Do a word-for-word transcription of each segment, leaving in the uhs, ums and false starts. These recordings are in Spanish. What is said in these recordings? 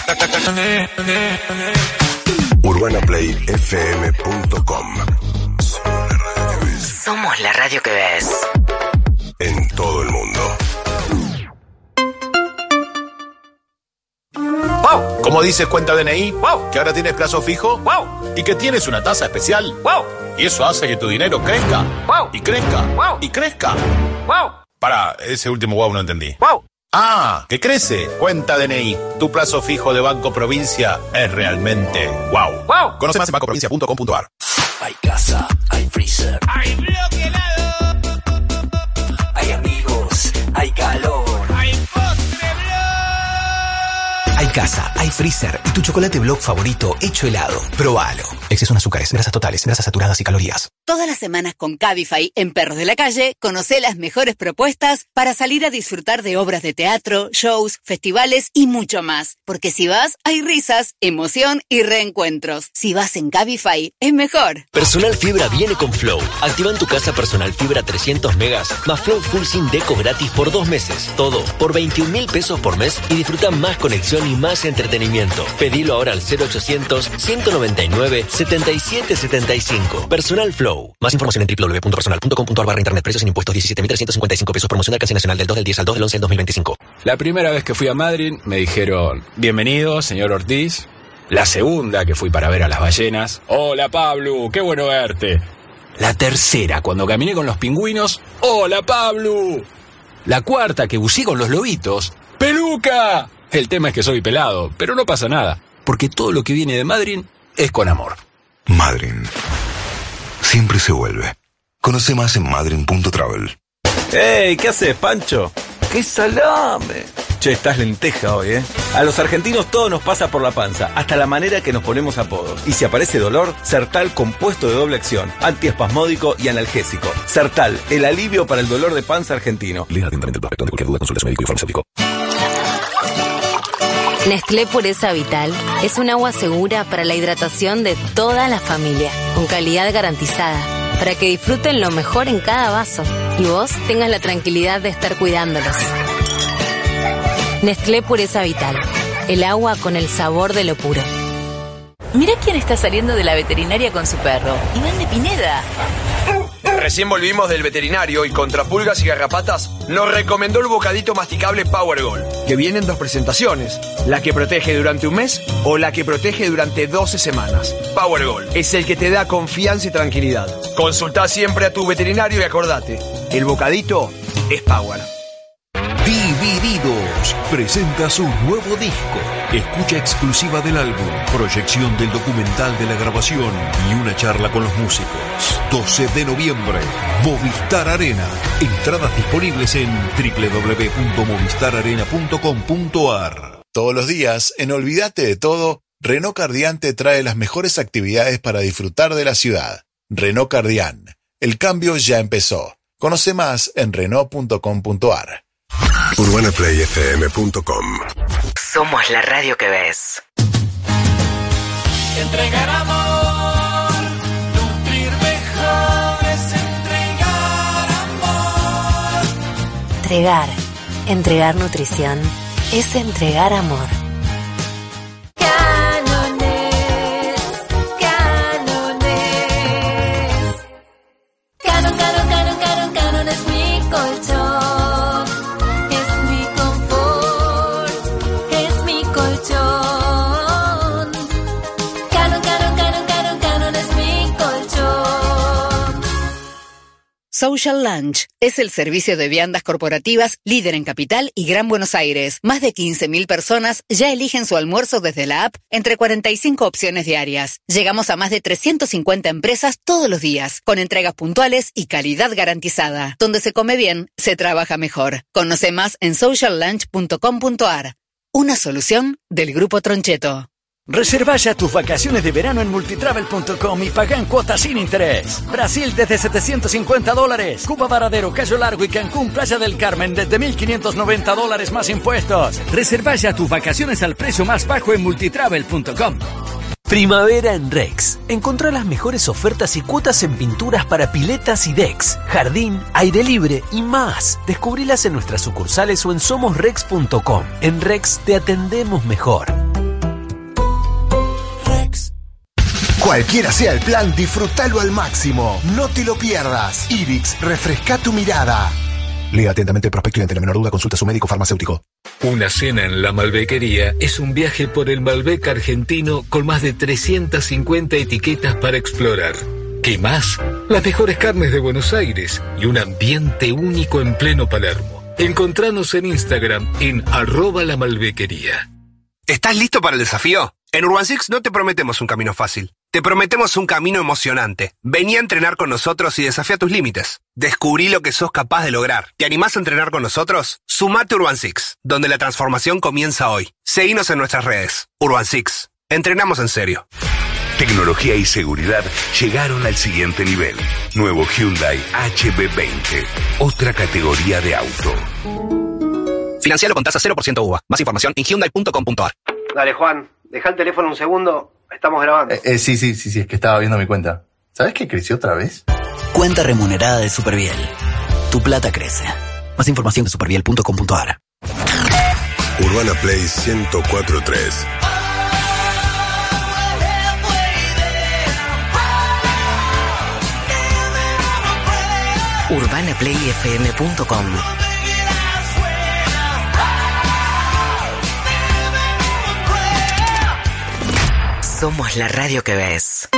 urbana play f m punto com. Somos la radio que ves. En todo el mundo. ¡Wow! ¿Cómo dices cuenta D N I? ¡Wow! ¿Que ahora tienes plazo fijo? ¡Wow! ¿Y que tienes una tasa especial? ¡Wow! Y eso hace que tu dinero crezca. ¡Wow! Y crezca. ¡Wow! Y crezca. ¡Wow! Pará, ese último wow no entendí. ¡Wow! Ah, que crece. Cuenta D N I. Tu plazo fijo de Banco Provincia es realmente wow. ¡Wow! Conoce más en banco provincia punto com punto a r. Hay casa, hay freezer, hay bloque helado, hay amigos, hay calor, hay postre blog. Hay casa, hay freezer y tu chocolate blog favorito hecho helado. Probalo. Exceso en azúcares, grasas totales, grasas saturadas y calorías. Todas las semanas con Cabify en Perros de la Calle, conocé las mejores propuestas para salir a disfrutar de obras de teatro, shows, festivales y mucho más. Porque si vas, hay risas, emoción y reencuentros. Si vas en Cabify, es mejor. Personal Fibra viene con Flow. Activa en tu casa Personal Fibra trescientos megas más Flow Full SIM Deco gratis por dos meses. Todo por veintiún mil pesos por mes y disfruta más conexión y más entretenimiento. Pedilo ahora al cero ochocientos, ciento noventa y nueve, setenta y siete setenta y cinco. Personal Flow. Más información en doble u doble u doble u punto personal punto com punto a r barra internet. Precios sin impuestos diecisiete mil trescientos cincuenta y cinco pesos. Promoción de alcance nacional del dos del diez al dos del once del dos mil veinticinco. La primera vez que fui a Madrid me dijeron, bienvenido, señor Ortiz. La segunda que fui para ver a las ballenas, hola Pablo, qué bueno verte. La tercera, cuando caminé con los pingüinos, hola Pablo. La cuarta, que buceé con los lobitos, ¡peluca! El tema es que soy pelado, pero no pasa nada, porque todo lo que viene de Madrid es con amor. Madrid. Siempre se vuelve. Conoce más en madrid punto travel. ¡Ey! ¿Qué haces, Pancho? ¡Qué salame! Che, estás lenteja hoy, ¿eh? A los argentinos todo nos pasa por la panza, hasta la manera que nos ponemos apodos. Y si aparece dolor, Sertal compuesto de doble acción, antiespasmódico y analgésico. Sertal, el alivio para el dolor de panza argentino. Lea atentamente el prospecto de cualquier duda, consulte a su médico y farmacéutico. Nestlé Pureza Vital es un agua segura para la hidratación de toda la familia, con calidad garantizada, para que disfruten lo mejor en cada vaso y vos tengas la tranquilidad de estar cuidándolos. Nestlé Pureza Vital, el agua con el sabor de lo puro. Mirá quién está saliendo de la veterinaria con su perro, Iván de Pineda. Recién volvimos del veterinario y contra pulgas y garrapatas nos recomendó el bocadito masticable Power Gold, que viene en dos presentaciones, la que protege durante un mes o la que protege durante doce semanas. Power Gold es el que te da confianza y tranquilidad. Consultá siempre a tu veterinario y acordate, el bocadito es Power. Divididos presenta su nuevo disco. Escucha exclusiva del álbum, proyección del documental de la grabación y una charla con los músicos. doce de noviembre, Movistar Arena. Entradas disponibles en doble u doble u doble u punto movistar arena punto com punto a r. Todos los días, en Olvídate de Todo, Renault Cardian te trae las mejores actividades para disfrutar de la ciudad. Renault Cardian. El cambio ya empezó. Conoce más en renault punto com punto a r. urbana play f m punto com. Somos la radio que ves. Entregar amor, nutrir mejor es entregar amor. Entregar, entregar nutrición, es entregar amor. Canones, canones. Canon, canon, canon, canon, canon es mi colchón. Social Lunch es el servicio de viandas corporativas líder en Capital y Gran Buenos Aires. Más de quince mil personas ya eligen su almuerzo desde la app entre cuarenta y cinco opciones diarias. Llegamos a más de trescientas cincuenta empresas todos los días, con entregas puntuales y calidad garantizada. Donde se come bien, se trabaja mejor. Conoce más en social lunch punto com punto a r. Una solución del Grupo Troncheto. Reserva ya tus vacaciones de verano en multitravel punto com y paga en cuotas sin interés. Brasil desde setecientos cincuenta dólares. Cuba Varadero, Cayo Largo y Cancún, Playa del Carmen desde mil quinientos noventa dólares más impuestos. Reserva ya tus vacaciones al precio más bajo en multitravel punto com. Primavera en Rex. Encontrá las mejores ofertas y cuotas en pinturas para piletas y decks, jardín, aire libre y más. Descubrilas en nuestras sucursales o en somos rex punto com. En Rex te atendemos mejor. Cualquiera sea el plan, disfrútalo al máximo. No te lo pierdas. Ibix, refresca tu mirada. Lea atentamente el prospecto y ante la menor duda consulta a su médico farmacéutico. Una cena en la Malbequería es un viaje por el Malbec argentino con más de trescientas cincuenta etiquetas para explorar. ¿Qué más? Las mejores carnes de Buenos Aires y un ambiente único en pleno Palermo. Encontranos en Instagram en arroba la Malbequería. ¿Estás listo para el desafío? En Urban Six no te prometemos un camino fácil. Te prometemos un camino emocionante. Vení a entrenar con nosotros y desafía tus límites. Descubrí lo que sos capaz de lograr. ¿Te animás a entrenar con nosotros? Sumate a Urban Six, donde la transformación comienza hoy. Seguinos en nuestras redes. Urban Six. Entrenamos en serio. Tecnología y seguridad llegaron al siguiente nivel. Nuevo Hyundai H B veinte. Otra categoría de auto. Financialo con tasa cero por ciento U V A. Más información en hyundai punto com punto a r. Dale, Juan. Deja el teléfono un segundo. Estamos grabando. Eh, eh, sí, sí, sí, sí. Es que estaba viendo mi cuenta. ¿Sabes que creció otra vez? Cuenta remunerada de Superviel. Tu plata crece. Más información en superviel punto com punto a r. Urbana Play ciento cuatro punto tres. urbana play f m punto com. Somos la radio que ves.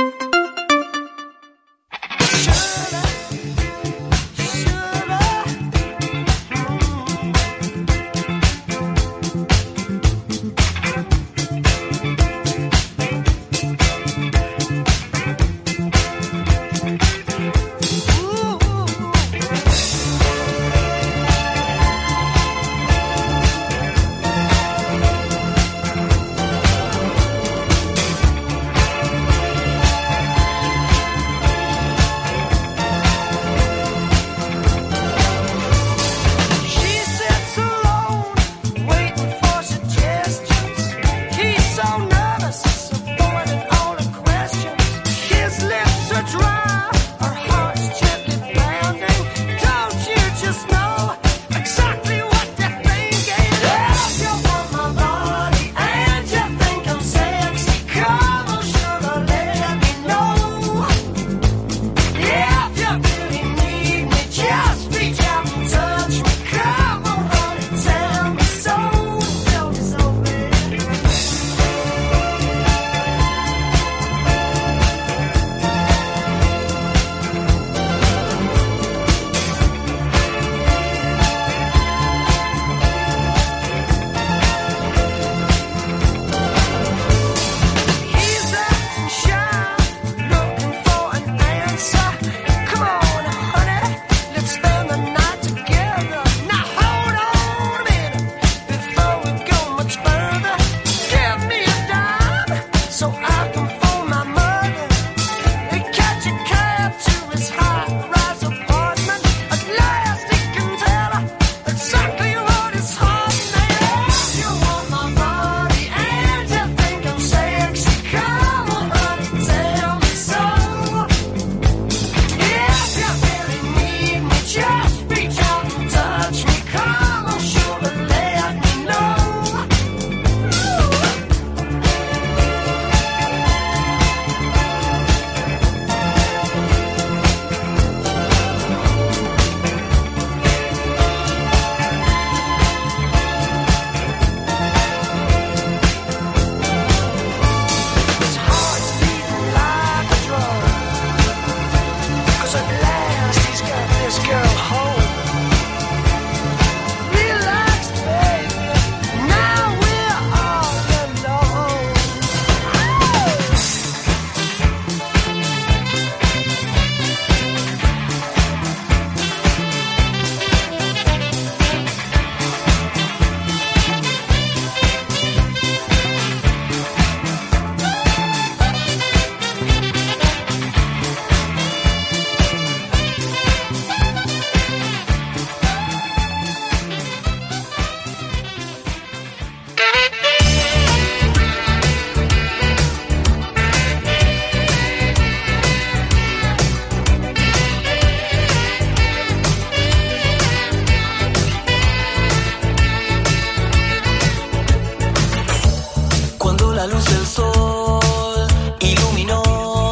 La luz del sol iluminó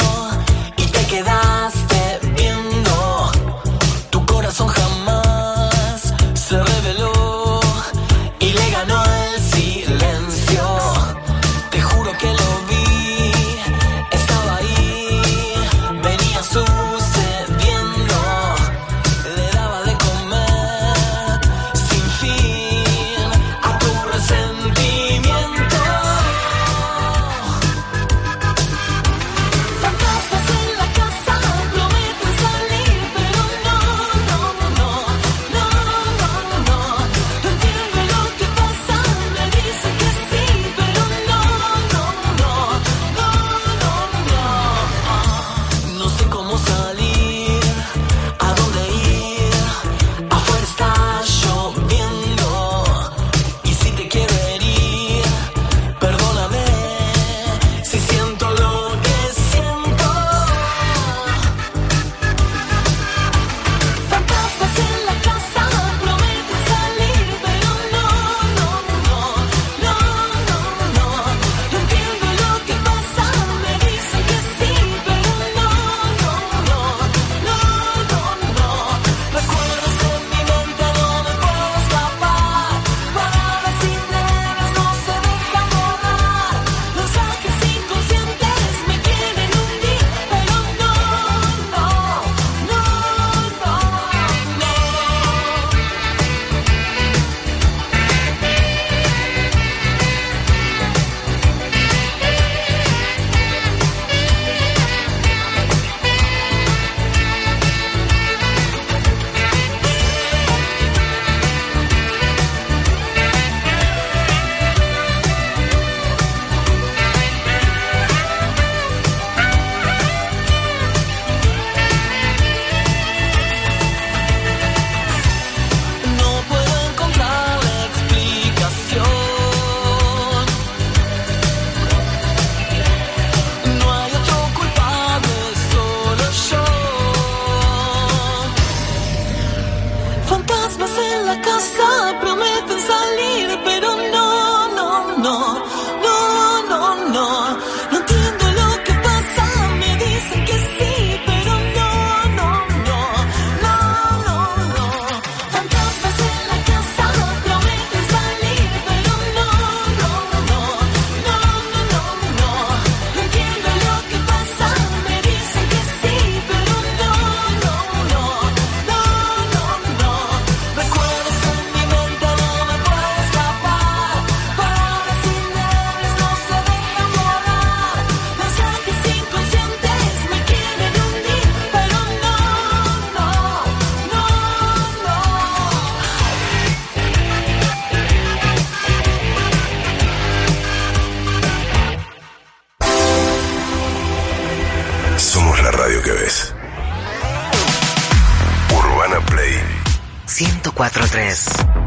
cuatro tres.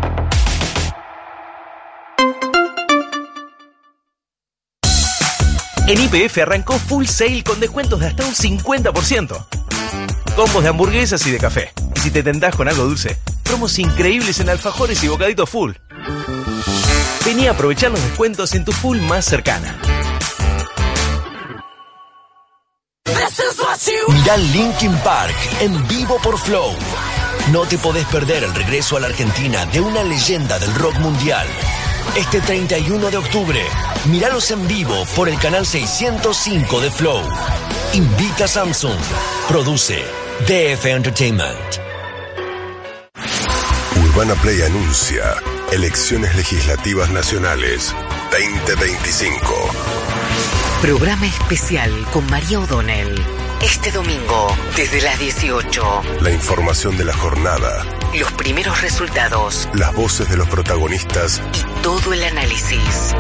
En Y P F arrancó Full Sale con descuentos de hasta un cincuenta por ciento. Combos de hamburguesas y de café. Y si te tentás con algo dulce, promos increíbles en alfajores y bocaditos Full. Vení a aprovechar los descuentos en tu Full más cercana. Mirá Linkin Park en vivo por Flow. No te podés perder el regreso a la Argentina de una leyenda del rock mundial. Este treinta y uno de octubre, míralos en vivo por el canal seiscientos cinco de Flow. Invita a Samsung. Produce D F Entertainment. Urbana Play anuncia Elecciones Legislativas Nacionales veinte veinticinco. Programa especial con María O'Donnell. Este domingo, desde las dieciocho. La información de la jornada. Los primeros resultados. Las voces de los protagonistas. Y todo el análisis.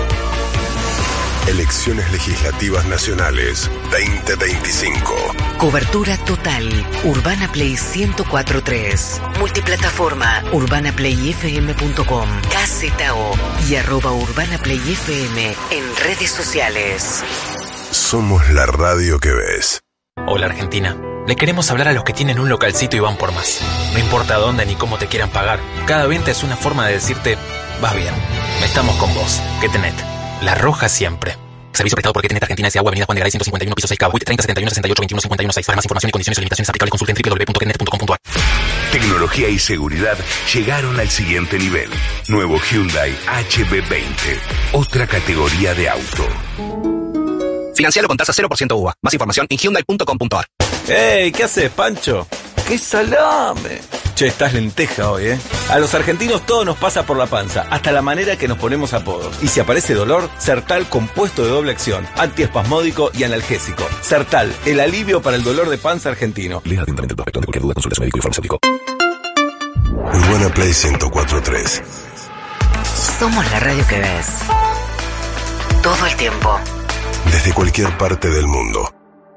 Elecciones Legislativas Nacionales veinte veinticinco. Cobertura total. Urbana Play ciento cuatro punto tres. Multiplataforma. urbana play f m punto com. K Z O. Y arroba Urbana Play F M en redes sociales. Somos la radio que ves. Hola Argentina. Le queremos hablar a los que tienen un localcito y van por más. No importa dónde ni cómo te quieran pagar. Cada venta es una forma de decirte, vas bien. Estamos con vos. Quetenet. La roja siempre. Servicio prestado por Quetenet Argentina S A Avenida Juan de Garay ciento cincuenta y uno, piso seis K. W I T treinta setenta y uno sesenta y ocho veintiuno cincuenta y uno seis. Para más información y condiciones y limitaciones aplicables consulta en w w w punto quetenet punto com punto a r. Tecnología y seguridad llegaron al siguiente nivel. Nuevo Hyundai H B veinte. Otra categoría de auto. Financialo con tasa cero por ciento U V A. Más información en hyundai punto com punto a r. ¡Ey! ¿Qué haces, Pancho? ¡Qué salame! Che, estás lenteja hoy, ¿eh? A los argentinos todo nos pasa por la panza, hasta la manera que nos ponemos apodos. Y si aparece dolor, Sertal compuesto de doble acción, antiespasmódico y analgésico. Sertal, el alivio para el dolor de panza argentino. Lea atentamente el prospecto. Ante cualquier duda, consulte a su médico y farmacéutico. Urbana Play ciento cuatro punto tres. Somos la radio que ves. Todo el tiempo. Desde cualquier parte del mundo.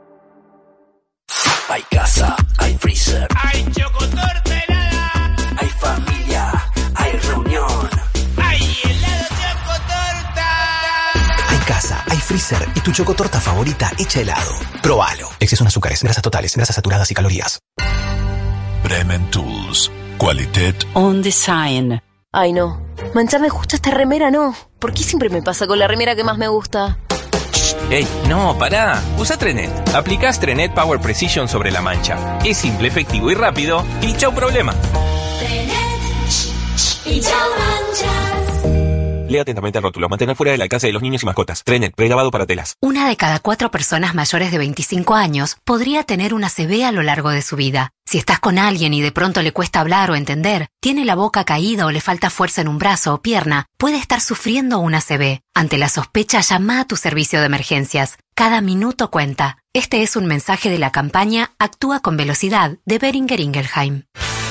Hay casa, hay freezer. Hay chocotorta helada. Hay familia, hay reunión. Hay helado chocotorta. Hay casa, hay freezer y tu chocotorta favorita hecha helado. Probalo. Exceso en azúcares, grasas totales, grasas saturadas y calorías. Bremen Tools. Qualitat On Design. Ay, no. Mancharme justo esta remera, no. ¿Por qué siempre me pasa con la remera que más me gusta? ¡Ey! No, pará. Usa Trenet. Aplicás Trenet Power Precision sobre la mancha. Es simple, efectivo y rápido. Y chau problema. Trenet. Y chau manchas. Lea atentamente el rótulo. Mantener fuera del alcance de los niños y mascotas. Trenet, prelavado para telas. Una de cada cuatro personas mayores de veinticinco años podría tener una C V a lo largo de su vida. Si estás con alguien y de pronto le cuesta hablar o entender, tiene la boca caída o le falta fuerza en un brazo o pierna, puede estar sufriendo una C V. Ante la sospecha, llama a tu servicio de emergencias. Cada minuto cuenta. Este es un mensaje de la campaña Actúa con Velocidad de Boehringer Ingelheim.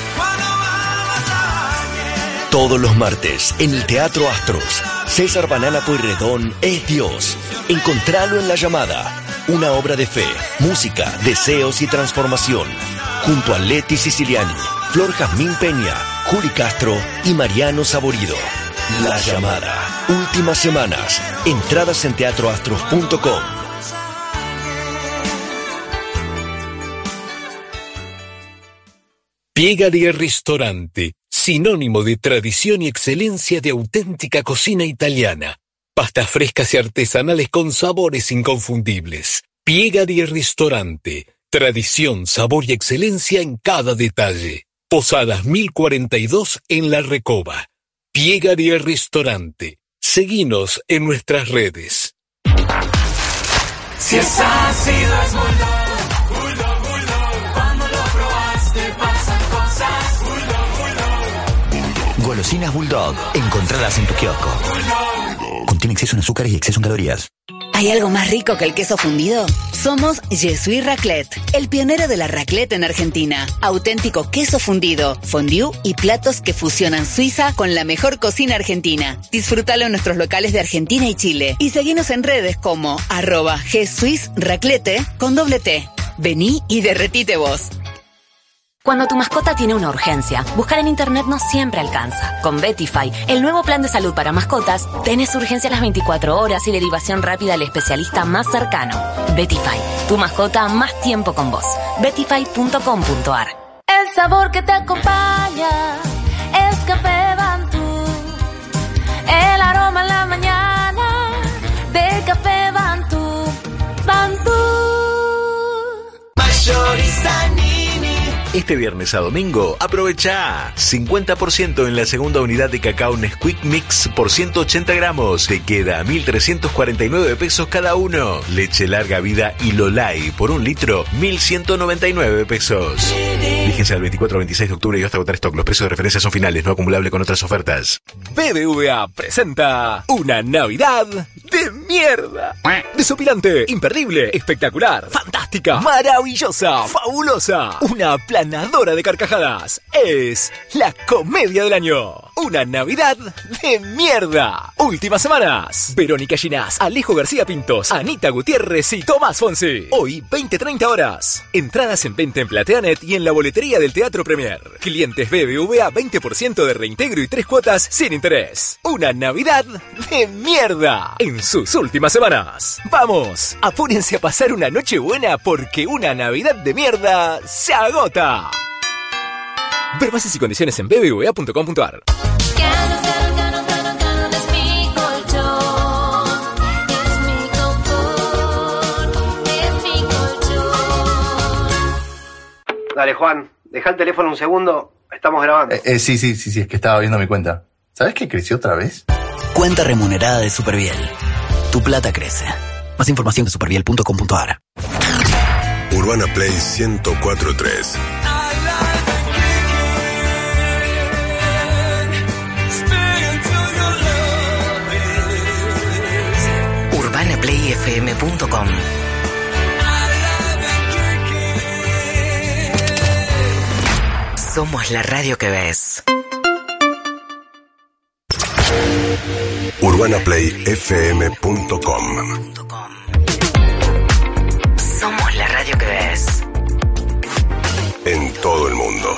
Todos los martes, en el Teatro Astros, César Banana Pueyrredón es Dios. Encontralo en La Llamada. Una obra de fe, música, deseos y transformación. Junto a Leti Siciliani, Flor Jazmín Peña, Juli Castro y Mariano Saborido. La Llamada. Últimas semanas. Entradas en teatro astros punto com. Piegari Ristorante, sinónimo de tradición y excelencia de auténtica cocina italiana. Pastas frescas y artesanales con sabores inconfundibles. Piegari Ristorante, tradición, sabor y excelencia en cada detalle. Posadas mil cuarenta y dos en La Recoba. Piegari Ristorante. Seguinos en nuestras redes. Si es ácido es Bulldog, Bulldog, Bulldog. Cuando lo probaste pasan cosas. Bulldog, Bulldog. Golosinas Bulldog. Encontradas en tu kiosco. Contiene exceso en azúcar y exceso en calorías. ¿Hay algo más rico que el queso fundido? Somos Jesús Raclette, el pionero de la raclette en Argentina. Auténtico queso fundido, fondue y platos que fusionan Suiza con la mejor cocina argentina. Disfrútalo en nuestros locales de Argentina y Chile. Y seguinos en redes como arroba Jesús Raclette con doble T. Vení y derretite vos. Cuando tu mascota tiene una urgencia, buscar en internet no siempre alcanza. Con Betify, el nuevo plan de salud para mascotas, tenés urgencia a las veinticuatro horas y derivación rápida al especialista más cercano. Betify, tu mascota más tiempo con vos. betify punto com punto a r. El sabor que te acompaña es Café Bantú. El aroma en la mañana de Café Bantú. Bantú. Mayorizani. Este viernes a domingo, aprovecha cincuenta por ciento en la segunda unidad de cacao Nesquik Mix por ciento ochenta gramos. Te queda a mil trescientos cuarenta y nueve pesos cada uno. Leche larga vida y Lolay por un litro, mil ciento noventa y nueve pesos. Fíjense al veinticuatro al veintiséis de octubre y hasta agotar stock. Los precios de referencia son finales, no acumulable con otras ofertas. B B V A presenta una Navidad de mierda. Desopilante, imperdible, espectacular, fantástica, maravillosa, fabulosa. Una planadora de carcajadas. Es la comedia del año. Una Navidad de mierda. Últimas semanas. Verónica Ginás, Alejo García Pintos, Anita Gutiérrez y Tomás Fonsi. Hoy, veinte a treinta horas. Entradas en venta en Plateanet y en la boletería del Teatro Premier. Clientes B B V A, veinte por ciento de reintegro y tres cuotas sin interés. Una Navidad de mierda. En sus últimas semanas. Vamos, apúrense a pasar una noche buena porque una Navidad de mierda se agota. Ver bases y condiciones en b b v a punto com punto a r. Dale, Juan, deja el teléfono un segundo, estamos grabando. Eh, eh, sí, sí, sí, sí, es que estaba viendo mi cuenta. ¿Sabes que creció otra vez? Cuenta remunerada de Superviel. Tu plata crece. Más información en superviel punto com punto a r. Urbana Play ciento cuatro punto tres. urbana play f m punto com. Somos la radio que ves. urbana play f m punto com. Somos la radio que ves. En todo el mundo.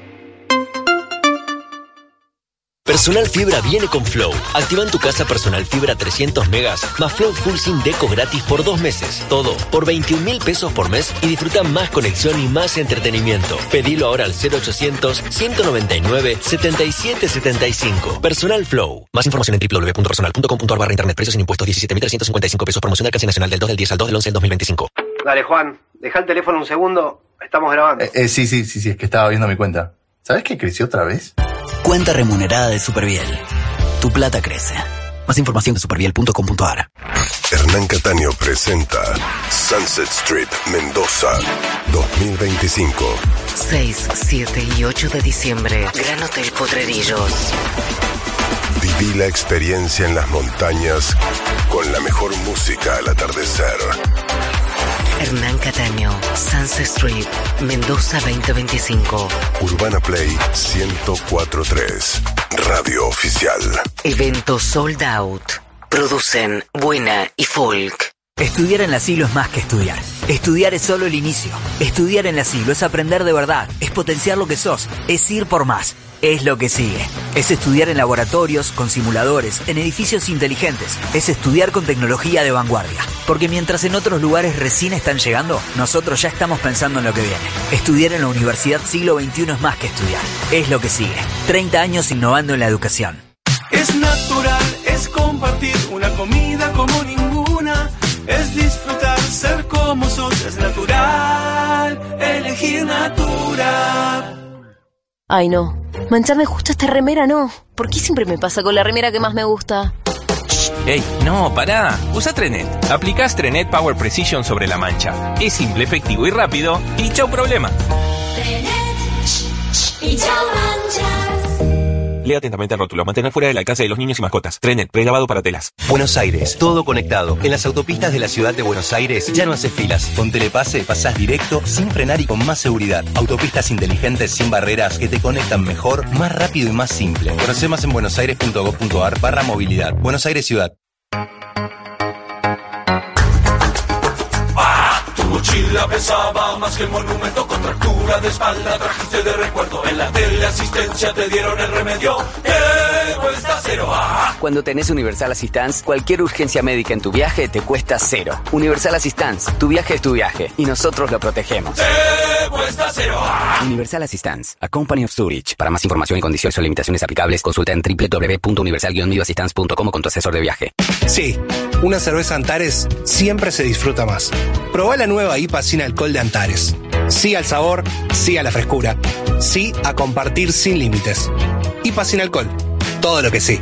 Personal Fibra viene con Flow. Activa en tu casa Personal Fibra trescientos megas más Flow Full Sim Deco gratis por dos meses. Todo por veintiún mil pesos por mes y disfruta más conexión y más entretenimiento. Pedilo ahora al cero ochocientos, ciento noventa y nueve, setenta y siete setenta y cinco. Personal Flow. Más información en w w w punto personal punto com punto a r barra internet. Precios sin impuestos diecisiete mil trescientos cincuenta y cinco pesos. Promoción de alcance nacional del dos del diez al dos del once del dos mil veinticinco. Dale, Juan, deja el teléfono un segundo, estamos grabando. Eh, eh, sí, sí, sí, sí, es que estaba viendo mi cuenta. ¿Sabes que creció otra vez? Cuenta remunerada de Superviel. Tu plata crece. Más información en superviel punto com punto a r. Hernán Cataño presenta Sunset Street Mendoza dos mil veinticinco. seis, siete y ocho de diciembre. Gran Hotel Potrerillos. Viví la experiencia en las montañas con la mejor música al atardecer. Hernán Cataño, Sunset Street, Mendoza veinte veinticinco. Urbana Play ciento cuatro punto tres. Radio oficial. Evento sold out. Producen Buena y Folk. Estudiar en la Siglo es más que estudiar. Estudiar es solo el inicio. Estudiar en la Siglo es aprender de verdad. Es potenciar lo que sos. Es ir por más. Es lo que sigue. Es estudiar en laboratorios, con simuladores, en edificios inteligentes. Es estudiar con tecnología de vanguardia. Porque mientras en otros lugares recién están llegando, nosotros ya estamos pensando en lo que viene. Estudiar en la Universidad Siglo veintiuno es más que estudiar. Es lo que sigue. treinta años innovando en la educación. Es natural, es compartir una comida como ninguna. Es disfrutar, ser como sos. Es natural, elegir Natura. Ay, no. Mancharme justo esta remera, no. ¿Por qué siempre me pasa con la remera que más me gusta? Ey, no, pará. Usa Trenet. Aplicás Trenet Power Precision sobre la mancha. Es simple, efectivo y rápido. Y chau problema. Y chao manchas. Lea atentamente el rótulo. Mantener fuera del alcance de los niños y mascotas. Trenet, prelavado para telas. Buenos Aires, todo conectado. En las autopistas de la ciudad de Buenos Aires ya no haces filas. Con Telepase pasás directo, sin frenar y con más seguridad. Autopistas inteligentes sin barreras que te conectan mejor, más rápido y más simple. Conoce más en buenosaires punto gov punto a r barra movilidad. Buenos Aires Ciudad. Ah, tu mochila pesaba más que el monumento. Contractura de espalda trajiste de recuerdo. En la teleasistencia te dieron el remedio. Te cuesta cero. ¡Ah! Cuando tenés Universal Assistance, cualquier urgencia médica en tu viaje te cuesta cero. Universal Assistance, tu viaje es tu viaje y nosotros lo protegemos. Te cuesta cero. ¡Ah! Universal Assistance, a company of Zurich. Para más información y condiciones o limitaciones aplicables, consulta en doble u doble u doble u punto universal guion medio assistance punto com con tu asesor de viaje. Sí, una cerveza Antares siempre se disfruta más. Probá la nueva I P A sin alcohol de Antares. Sí al sabor, sí a la frescura. Sí a compartir sin límites. I P A sin alcohol. Todo lo que sí.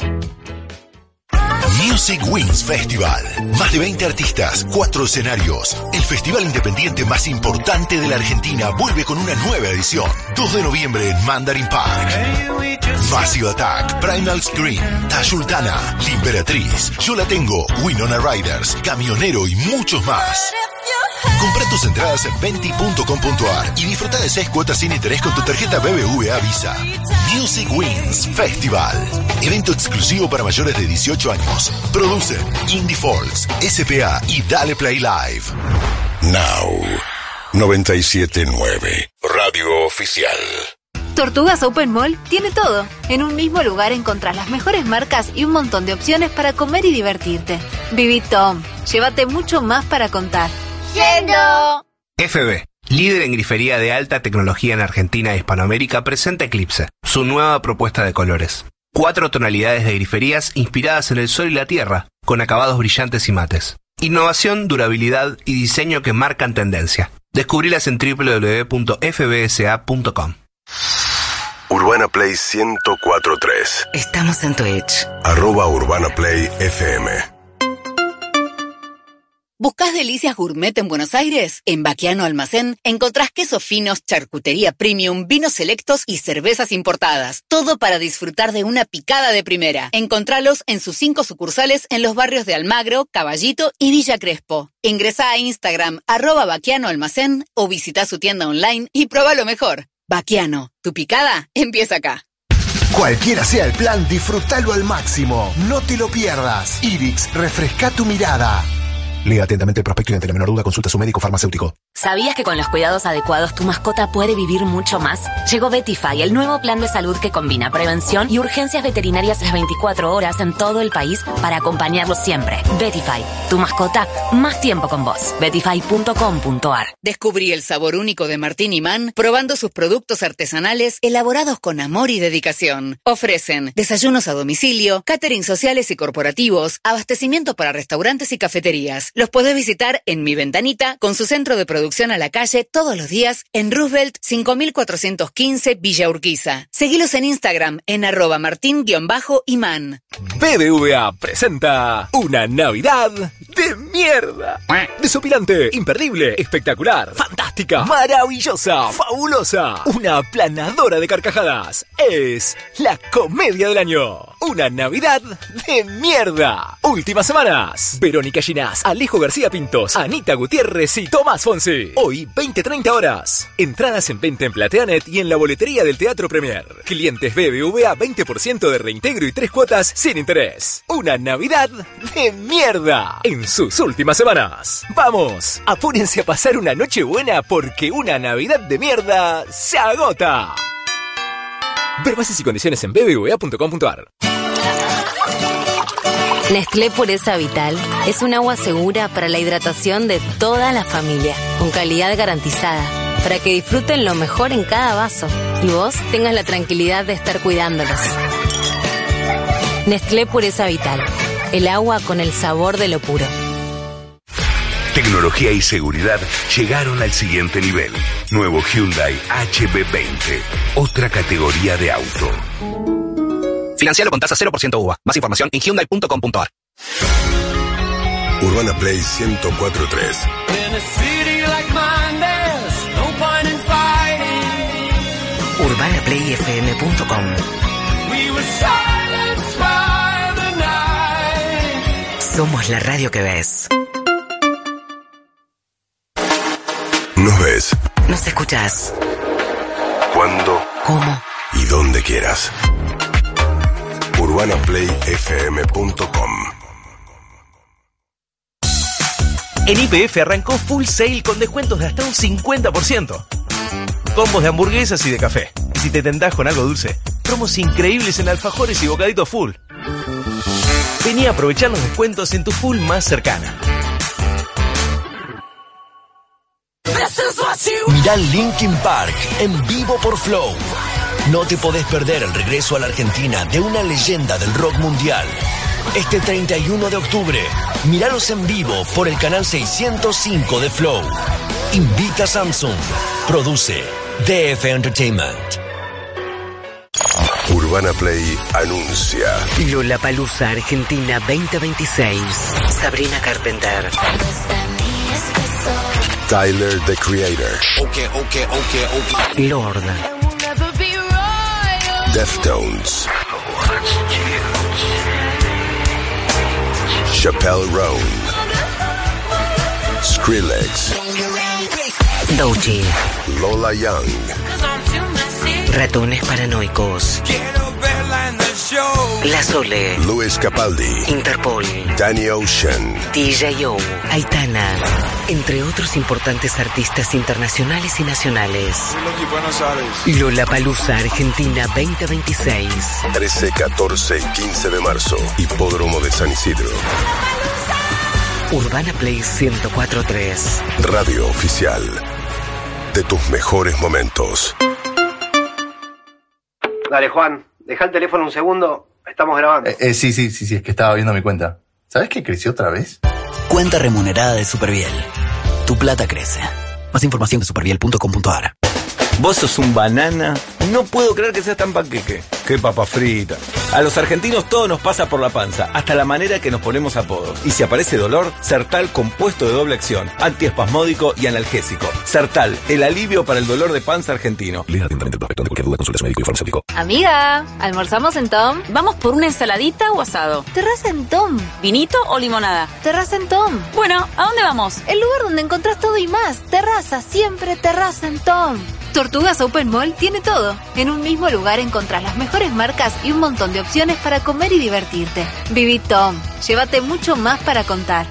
Music Wings Festival. Más de veinte artistas, cuatro escenarios. El festival independiente más importante de la Argentina vuelve con una nueva edición. dos de noviembre en Mandarin Park. Massive Attack, Primal Scream, Tayultana, La Imperatriz, Yo La Tengo, Winona Riders, Camionero y muchos más. Compra tus entradas en venti punto com punto a r y disfruta de seis cuotas sin interés con tu tarjeta B B V A Visa. Music Wings Festival. Evento exclusivo para mayores de dieciocho años. Producen Indie Folks, S P A y Dale Play Live. Now. noventa y siete punto nueve. Radio Oficial. Tortugas Open Mall tiene todo. En un mismo lugar encontrás las mejores marcas y un montón de opciones para comer y divertirte. Viví Tom. Llévate mucho más para contar. ¡Yendo! F B, líder en grifería de alta tecnología en Argentina e Hispanoamérica, presenta Eclipse, su nueva propuesta de colores. Cuatro tonalidades de griferías inspiradas en el sol y la tierra, con acabados brillantes y mates. Innovación, durabilidad y diseño que marcan tendencia. Descubrilas en doble u doble u doble u punto f b s a punto com. Urbana Play ciento cuatro punto tres. Estamos en Twitch. Arroba Urbana Play F M. ¿Buscás delicias gourmet en Buenos Aires? En Baquiano Almacén encontrás quesos finos, charcutería premium, vinos selectos y cervezas importadas. Todo para disfrutar de una picada de primera. Encontralos en sus cinco sucursales en los barrios de Almagro, Caballito y Villa Crespo. Ingresá a Instagram, arroba Baquiano Almacén, o visita su tienda online y prueba lo mejor. Baquiano, tu picada empieza acá. Cualquiera sea el plan, disfrútalo al máximo. No te lo pierdas. Irix, refresca tu mirada. Lea atentamente el prospecto y ante la menor duda consulta a su médico farmacéutico. ¿Sabías que con los cuidados adecuados tu mascota puede vivir mucho más? Llegó Vetify, el nuevo plan de salud que combina prevención y urgencias veterinarias las veinticuatro horas en todo el país para acompañarlos siempre. Vetify, tu mascota, más tiempo con vos. vetify punto com punto a r. Descubrí el sabor único de Martín y Man probando sus productos artesanales elaborados con amor y dedicación. Ofrecen desayunos a domicilio, catering sociales y corporativos, abastecimiento para restaurantes y cafeterías. Los podés visitar en Mi Ventanita con su centro de producción a la calle todos los días en Roosevelt cinco mil cuatrocientos quince Villa Urquiza. Seguilos en Instagram en arroba martín-imán. B B V A presenta una Navidad de mierda. Desopilante, imperdible, espectacular, fantástica, maravillosa, fabulosa. Una aplanadora de carcajadas. Es la comedia del año. Una Navidad de mierda. Últimas semanas. Verónica Ginás, Alejo García Pintos, Anita Gutiérrez y Tomás Fonsi. Hoy, veinte a treinta horas. Entradas en venta en Plateanet y en la boletería del Teatro Premier. Clientes B B V A veinte por ciento de reintegro y tres cuotas sin interés. Una Navidad de mierda en sus últimas semanas. Vamos, apúrense a pasar una noche buena porque una Navidad de mierda se agota. Ver bases y condiciones en b b v a punto com punto a r. Nestlé Pureza Vital es un agua segura para la hidratación de toda la familia, con calidad garantizada, para que disfruten lo mejor en cada vaso y vos tengas la tranquilidad de estar cuidándolos. Nestlé Pureza Vital, el agua con el sabor de lo puro. Tecnología y seguridad llegaron al siguiente nivel. Nuevo Hyundai H B veinte, otra categoría de auto. Financialo con tasa cero por ciento U V A. Más información en hyundai punto com punto a r. Urbana Play ciento cuatro punto tres. urbana play f m punto com. Somos la radio que ves. Nos ves. Nos escuchás. Cuando, ¿cómo? Y donde quieras. urbana play f m punto com. En Y P F arrancó Full Sale con descuentos de hasta un cincuenta por ciento. Combos de hamburguesas y de café. Y si te tentás con algo dulce, promos increíbles en alfajores y bocaditos Full. Vení a aprovechar los descuentos en tu Full más cercana. Mirá Linkin Park en vivo por Flow. No te podés perder el regreso a la Argentina de una leyenda del rock mundial. Este treinta y uno de octubre, míralos en vivo por el canal seiscientos cinco de Flow. Invita Samsung. Produce D F Entertainment. Urbana Play anuncia. Lollapalooza Argentina veinte veintiséis. Sabrina Carpenter. Tyler, the Creator. Okay, okay, okay, okay. Lord. Deftones. Chappelle Roan. Skrillex. Doechii. Lola Young. Ratones Paranoicos. La Sole. Luis Capaldi. Interpol. Danny Ocean. D J O. Aitana. Entre otros importantes artistas internacionales y nacionales. Lollapalooza Argentina veinte veintiséis. trece, catorce y quince de marzo. Hipódromo de San Isidro. Urbana Play ciento cuatro punto tres. Radio oficial de tus mejores momentos. Dale, Juan, deja el teléfono un segundo. Estamos grabando. Eh, eh, sí, sí, sí, sí, es que estaba viendo mi cuenta. ¿Sabes que creció otra vez? Cuenta remunerada de Superviel. Tu plata crece. Más información en superviel punto com punto a r. Vos sos un banana. No puedo creer que seas tan panqueque. Qué papa frita. A los argentinos todo nos pasa por la panza, hasta la manera que nos ponemos apodos. Y si aparece dolor, Sertal compuesto de doble acción, antiespasmódico y analgésico. Sertal, el alivio para el dolor de panza argentino. Lea atentamente el prospecto. Ante cualquier duda, consulte a su médico y farmacéutico. Amiga, ¿almorzamos en Tom? ¿Vamos por una ensaladita o asado? Terraza en Tom. ¿Vinito o limonada? Terraza en Tom. Bueno, ¿a dónde vamos? El lugar donde encontrás todo y más. Terraza, siempre terraza en Tom. Tortugas Open Mall tiene todo. En un mismo lugar encontrás las mejores marcas y un montón de opciones para comer y divertirte. Viví Tom. Llévate mucho más para contar.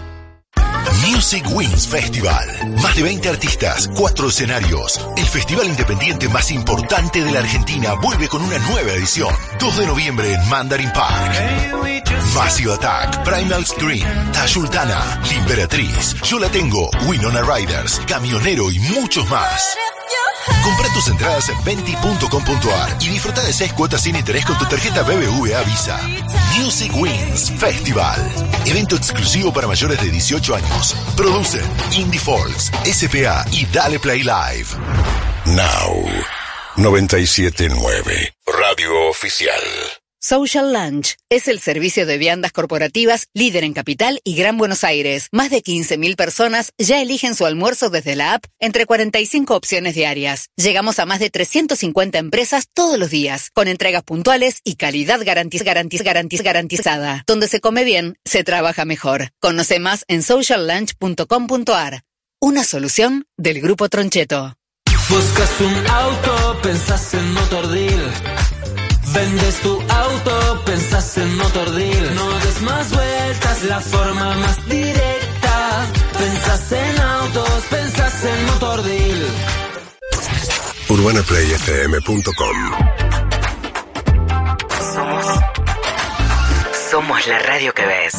Music Wings Festival. Más de veinte artistas, cuatro escenarios. El festival independiente más importante de la Argentina vuelve con una nueva edición. dos de noviembre en Mandarin Park. Massive Attack, Primal Scream, Tayultana, Liberatriz, Yo La Tengo, Winona Riders, Camionero y muchos más. Compra tus entradas en venti punto com punto a r y disfruta de seis cuotas sin interés con tu tarjeta B B V A Visa. Music Wings Festival. Evento exclusivo para mayores de dieciocho años. Producen Indie Folks, S P A y Dale Play Live. Now. noventa y siete punto nueve. Radio oficial. Social Lunch es el servicio de viandas corporativas líder en Capital y Gran Buenos Aires. Más de quince mil personas ya eligen su almuerzo desde la app entre cuarenta y cinco opciones diarias. Llegamos a más de trescientas cincuenta empresas todos los días, con entregas puntuales y calidad garantiz, garantiz, garantiz, garantizada. Donde se come bien, se trabaja mejor. Conoce más en social lunch punto com punto a r. Una solución del Grupo Troncheto. Buscas un auto, pensás en Motordeal. Vendes tu auto, pensás en Motordeal. No des más vueltas, la forma más directa. Pensás en autos, pensás en Motordeal. urbana play f m punto com. Somos... Somos la radio que ves.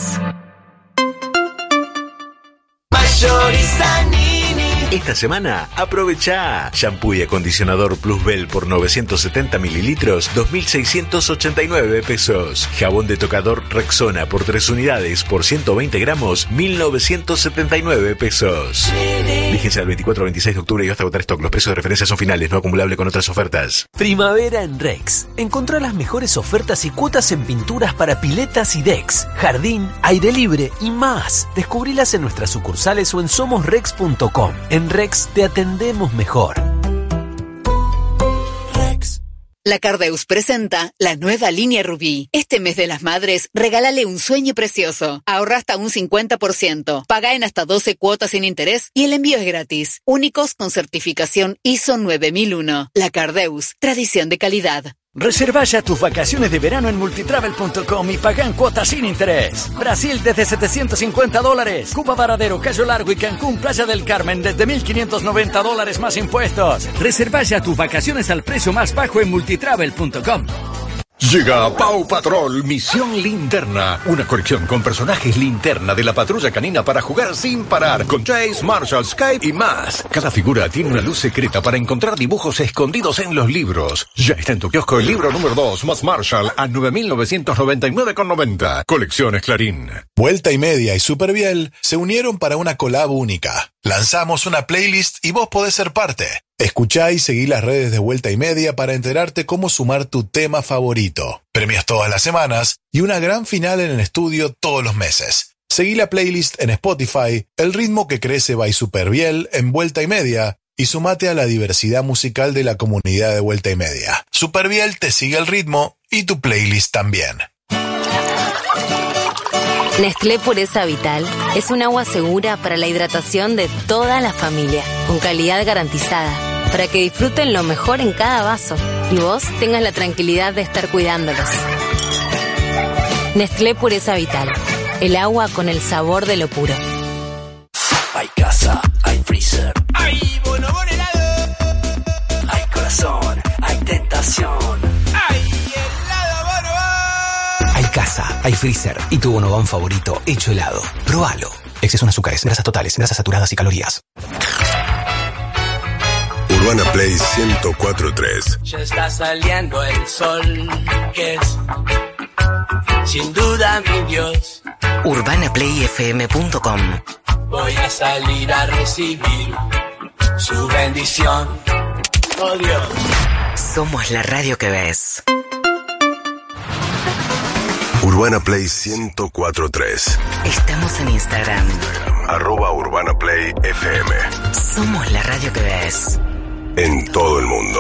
Mayorizanini. Esta semana aprovecha shampoo y acondicionador Plus Bell por novecientos setenta mililitros, dos mil seiscientos ochenta y nueve pesos. Jabón de tocador Rexona por tres unidades por ciento veinte gramos, mil novecientos setenta y nueve pesos. Vigencia del veinticuatro al veintiséis de octubre y hasta agotar stock. Los precios de referencia son finales, no acumulable con otras ofertas. Primavera en Rex. Encontrá las mejores ofertas y cuotas en pinturas para piletas y decks, jardín, aire libre y más. Descubrilas en nuestras sucursales o en somos rex punto com. En Rex te atendemos mejor. Rex. La Cardeus presenta la nueva línea Rubí. Este mes de las madres, regálale un sueño precioso. Ahorra hasta un cincuenta por ciento. Paga en hasta doce cuotas sin interés y el envío es gratis. Únicos con certificación I S O nueve mil uno. La Cardeus, tradición de calidad. Reserva ya tus vacaciones de verano en multitravel punto com y paga en cuotas sin interés. Brasil desde setecientos cincuenta dólares. Cuba Varadero, Cayo Largo y Cancún, Playa del Carmen desde mil quinientos noventa dólares más impuestos. Reserva ya tus vacaciones al precio más bajo en multitravel punto com. Llega Paw Patrol Misión Linterna, una colección con personajes linterna de la patrulla canina para jugar sin parar, con Chase, Marshall, Skype y más. Cada figura tiene una luz secreta para encontrar dibujos escondidos en los libros. Ya está en tu kiosco el libro número dos, más Marshall, a nueve mil novecientos noventa y nueve con noventa. Colecciones Clarín. Vuelta y Media y Superbiel se unieron para una collab única. Lanzamos una playlist y vos podés ser parte. Escuchá y seguí las redes de Vuelta y Media para enterarte cómo sumar tu tema favorito. Premios todas las semanas y una gran final en el estudio todos los meses. Seguí la playlist en Spotify, El ritmo que crece by Superbiel en Vuelta y Media y sumate a la diversidad musical de la comunidad de Vuelta y Media. Superbiel te sigue el ritmo y tu playlist también. Nestlé Pureza Vital es un agua segura para la hidratación de toda la familia, con calidad garantizada, para que disfruten lo mejor en cada vaso y vos tengas la tranquilidad de estar cuidándolos. Nestlé Pureza Vital, el agua con el sabor de lo puro. Hay casa, hay freezer, hay bonobón helado, hay corazón, hay tentación, hay helado bonobón. Hay casa, hay freezer y tu bonobón favorito hecho helado. Próbalo. Exceso en azúcares, grasas totales, grasas saturadas y calorías. Urbana Play ciento cuatro punto tres. Ya está saliendo el sol, que es sin duda mi Dios. urbana play f m punto com. Voy a salir a recibir su bendición. Oh Dios. Somos la radio que ves. Urbana Play ciento cuatro punto tres. Estamos en Instagram. Arroba Urbana Play F M. Somos la radio que ves. En todo el mundo.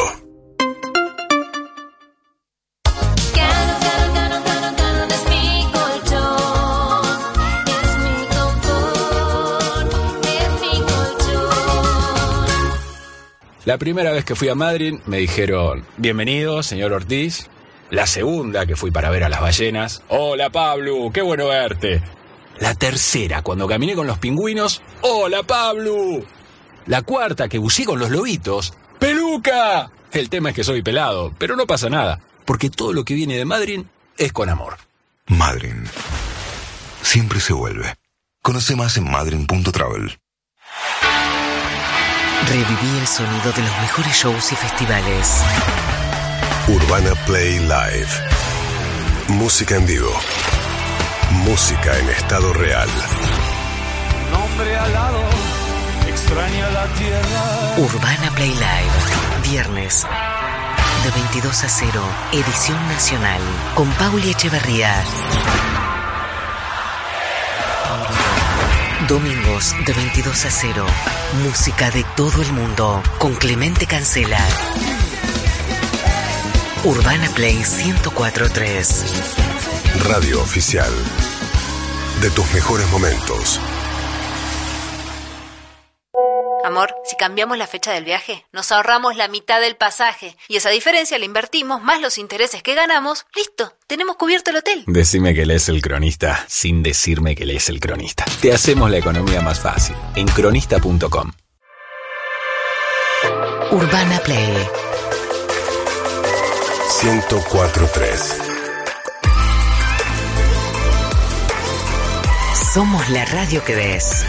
La primera vez que fui a Madrid me dijeron, bienvenido, señor Ortiz. La segunda, que fui para ver a las ballenas, hola Pablo, qué bueno verte. La tercera, cuando caminé con los pingüinos, hola Pablo. La cuarta, que buceé con los lobitos, ¡peluca! El tema es que soy pelado, pero no pasa nada, porque todo lo que viene de Madrid es con amor. Madrid. Siempre se vuelve. Conoce más en madrid punto travel. Reviví el sonido de los mejores shows y festivales. Urbana Play Live. Música en vivo. Música en estado real. Un hombre alado extraña la tierra. Urbana Play Live. Viernes de veintidós a cero. Edición nacional. Con Pauli Echeverría. Domingos de veintidós a cero. Música de todo el mundo. Con Clemente Cancela. Urbana Play ciento cuatro punto tres. Radio oficial de tus mejores momentos. Amor, si cambiamos la fecha del viaje, nos ahorramos la mitad del pasaje. Y esa diferencia la invertimos, más los intereses que ganamos. ¡Listo! Tenemos cubierto el hotel. Decime que lees El Cronista, sin decirme que lees El Cronista. Te hacemos la economía más fácil. En cronista punto com. Urbana Play ciento cuatro punto tres. Somos la radio que ves.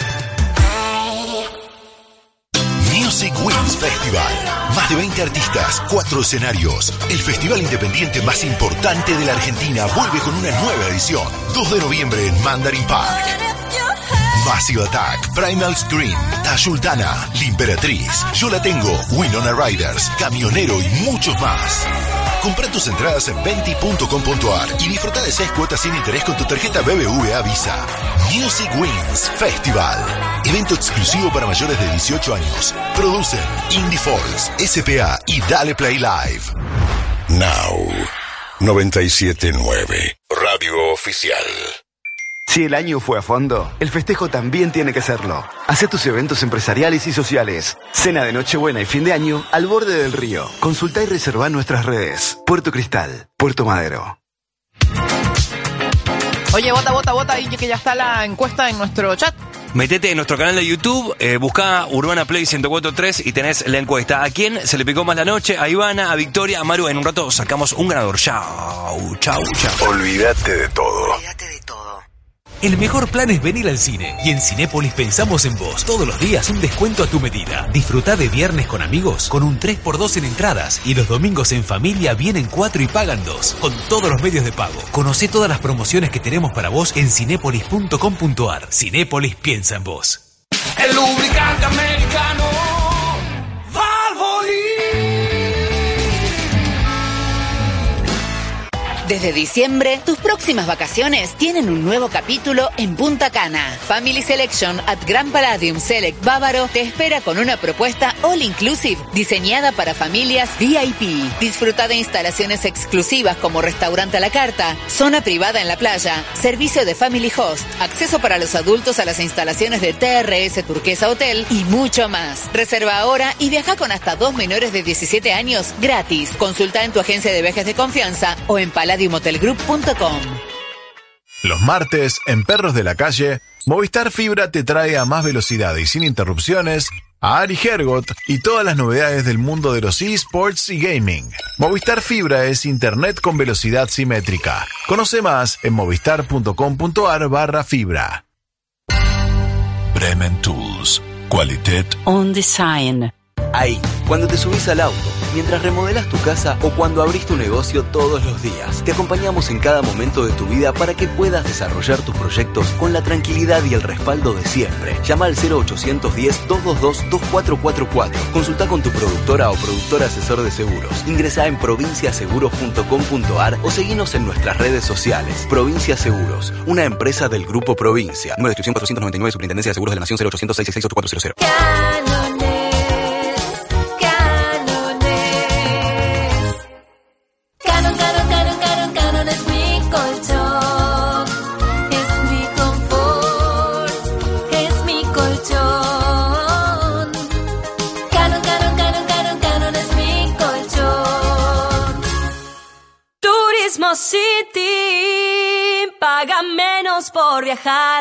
Music Wings Festival. Más de veinte artistas, cuatro escenarios. El festival independiente más importante de la Argentina vuelve con una nueva edición. dos de noviembre en Mandarin Park. Massive Attack, Primal Scream, Tayultana, La Imperatriz, Yo La Tengo, Winona Riders, Camionero y muchos más. Compra tus entradas en venti punto com punto a r y disfruta de seis cuotas sin interés con tu tarjeta B B V A Visa. Music Wings Festival. Evento exclusivo para mayores de dieciocho años. Producen Indie Falls, S P A y Dale Play Live. Now. noventa y siete punto nueve. Radio oficial. Si el año fue a fondo, el festejo también tiene que serlo. Hacé tus eventos empresariales y sociales. Cena de Nochebuena y fin de año al borde del río. Consulta y reserva nuestras redes. Puerto Cristal, Puerto Madero. Oye, vota, vota, vota, y que ya está la encuesta en nuestro chat. Metete en nuestro canal de YouTube, eh, buscá Urbana Play ciento cuatro punto tres y tenés la encuesta. ¿A quién se le picó más la noche? A Ivana, a Victoria, a Maru. En un rato sacamos un ganador. Chau, chau, chau. Olvídate de todo. El mejor plan es venir al cine. Y en Cinépolis pensamos en vos. Todos los días un descuento a tu medida. Disfrutá de viernes con amigos con un tres por dos en entradas. Y los domingos en familia vienen cuatro y pagan dos. Con todos los medios de pago. Conocé todas las promociones que tenemos para vos en cinépolis punto com punto ar. Cinépolis piensa en vos. El lubricante americano Valvoline. Desde diciembre, tus próximas vacaciones tienen un nuevo capítulo en Punta Cana. Family Selection at Grand Palladium Select Bávaro te espera con una propuesta all inclusive diseñada para familias V I P. Disfruta de instalaciones exclusivas como restaurante a la carta, zona privada en la playa, servicio de Family Host, acceso para los adultos a las instalaciones de T R S Turquesa Hotel y mucho más. Reserva ahora y viaja con hasta dos menores de diecisiete años gratis. Consulta en tu agencia de viajes de confianza o en palladium hotel group punto com. Los martes, en Perros de la Calle, Movistar Fibra te trae a más velocidad y sin interrupciones a Ari Hergot y todas las novedades del mundo de los eSports y gaming. Movistar Fibra es internet con velocidad simétrica. Conoce más en movistar punto com punto ar barra fibra. Bremen Tools. Qualitat On Design. Ahí, cuando te subís al auto, mientras remodelas tu casa o cuando abrís tu negocio todos los días. Te acompañamos en cada momento de tu vida para que puedas desarrollar tus proyectos con la tranquilidad y el respaldo de siempre. Llama al cero ochocientos diez, doscientos veintidós, veinticuatro cuarenta y cuatro. Consulta con tu productora o productor asesor de seguros. Ingresá en provincia seguros punto com punto ar o seguinos en nuestras redes sociales. Provincia Seguros, una empresa del Grupo Provincia. Número de inscripción cuatrocientos noventa y nueve, Superintendencia de Seguros de la Nación, cero ochocientos seis seis seis ocho cuatro cero cero. City, paga menos por viajar.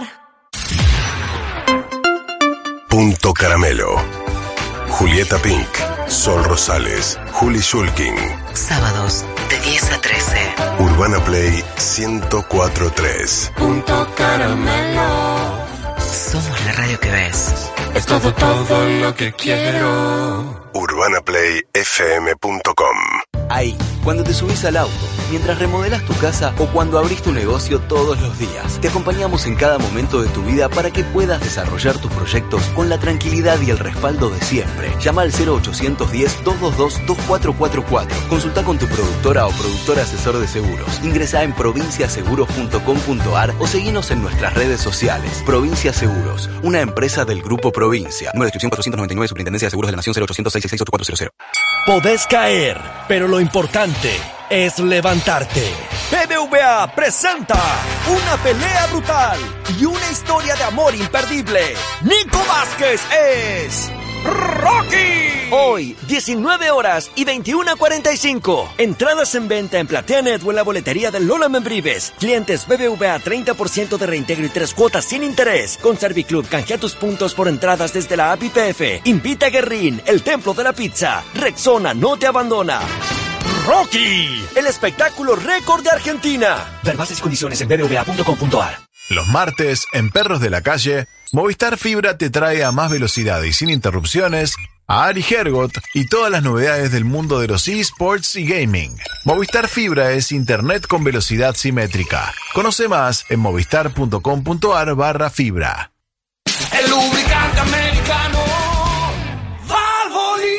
Punto Caramelo. Julieta Pink, Sol Rosales, Juli Shulkin. Sábados de diez a trece. Urbana Play ciento cuatro punto tres. Punto Caramelo. Somos la radio que ves. Es todo, todo lo que quiero. urbana play f m punto com. Ahí, cuando te subís al auto, mientras remodelas tu casa o cuando abrís tu negocio todos los días. Te acompañamos en cada momento de tu vida para que puedas desarrollar tus proyectos con la tranquilidad y el respaldo de siempre. Llama al cero ochocientos diez, doscientos veintidós, veinticuatro cuarenta y cuatro. Consulta con tu productora o productor asesor de seguros. Ingresá en provincia seguros punto com punto ar o seguinos en nuestras redes sociales. Provincia Seguros, una empresa del Grupo Provincia. Número de inscripción cuatrocientos noventa y nueve, Superintendencia de Seguros de la Nación, cero ochocientos seis seis seis ocho cuatro cero cero. Podés caer, pero lo importante es levantarte. B B V A presenta una pelea brutal y una historia de amor imperdible. Nico Vázquez es Rocky. Hoy, diecinueve horas y veintiuna cuarenta y cinco. Entradas en venta en Plateanet o en la boletería de Lola Membrives. Clientes B B V A treinta por ciento de reintegro y tres cuotas sin interés. Con Serviclub, canjea tus puntos por entradas desde la app Y P F. Invita a Guerrín, el templo de la pizza. Rexona no te abandona. Rocky, el espectáculo récord de Argentina. Ver bases y condiciones en b b v a punto com punto ar. Los martes, en Perros de la Calle, Movistar Fibra te trae a más velocidad y sin interrupciones a Ari Hergot y todas las novedades del mundo de los eSports y gaming. Movistar Fibra es internet con velocidad simétrica. Conoce más en movistar punto com punto ar barra fibra. El lubricante americano Valvoline.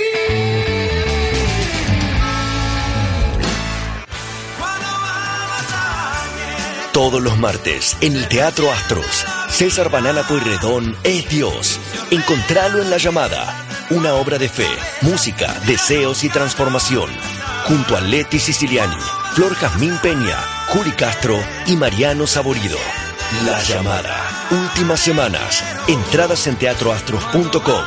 Todos los martes, en el Teatro Astros, César Banana Pueyrredón es Dios. Encontralo en La Llamada, una obra de fe, música, deseos y transformación. Junto a Leti Siciliani, Flor Jazmín Peña, Juli Castro y Mariano Saborido. La Llamada. Últimas semanas. Entradas en teatro astros punto com.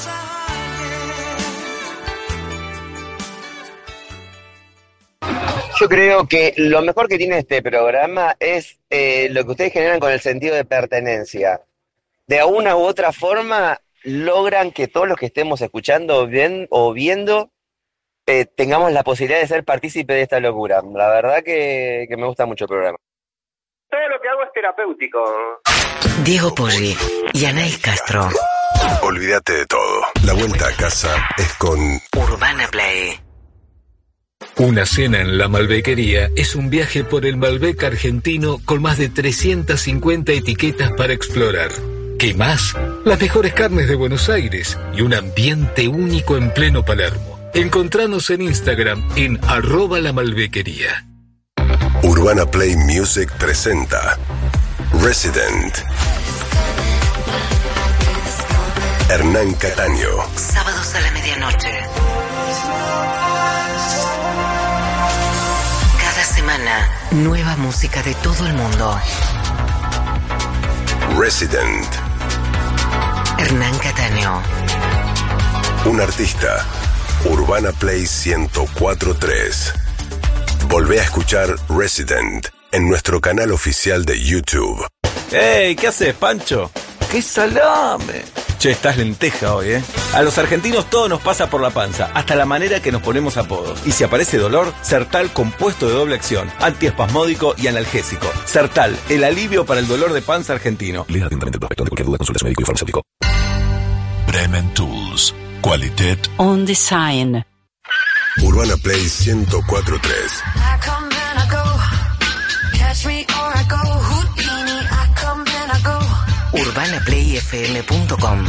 Yo creo que lo mejor que tiene este programa es eh, lo que ustedes generan con el sentido de pertenencia. De una u otra forma logran que todos los que estemos escuchando bien, o viendo eh, tengamos la posibilidad de ser partícipe de esta locura. La verdad que, que me gusta mucho el programa. Todo lo que hago es terapéutico. Diego Poggi y Anaís Castro. Olvídate de todo. La vuelta a casa es con Urbana Play. Una cena en la Malbequería es un viaje por el Malbec argentino con más de trescientas cincuenta etiquetas para explorar. ¿Qué más? Las mejores carnes de Buenos Aires y un ambiente único en pleno Palermo. Encontranos en Instagram en arroba la Malbequería. Urbana Play Music presenta Resident. Hernán Cataño. Sábados a la medianoche. Cada semana, nueva música de todo el mundo. Resident. Hernán Cataño. Un artista. Urbana Play ciento cuatro punto tres. Volvé a escuchar Resident en nuestro canal oficial de YouTube. ¡Ey! ¿Qué haces, Pancho? ¡Qué salame! Che, estás lenteja hoy, ¿eh? A los argentinos todo nos pasa por la panza, hasta la manera que nos ponemos apodos. Y si aparece dolor, Sertal compuesto de doble acción, antiespasmódico y analgésico. Sertal, el alivio para el dolor de panza argentino. Lea atentamente el prospecto. De cualquier duda, consulte a su médico y farmacéutico. Bremen Tools. Qualitat on design. Urbana Play ciento cuatro punto tres. urbana play f m punto com.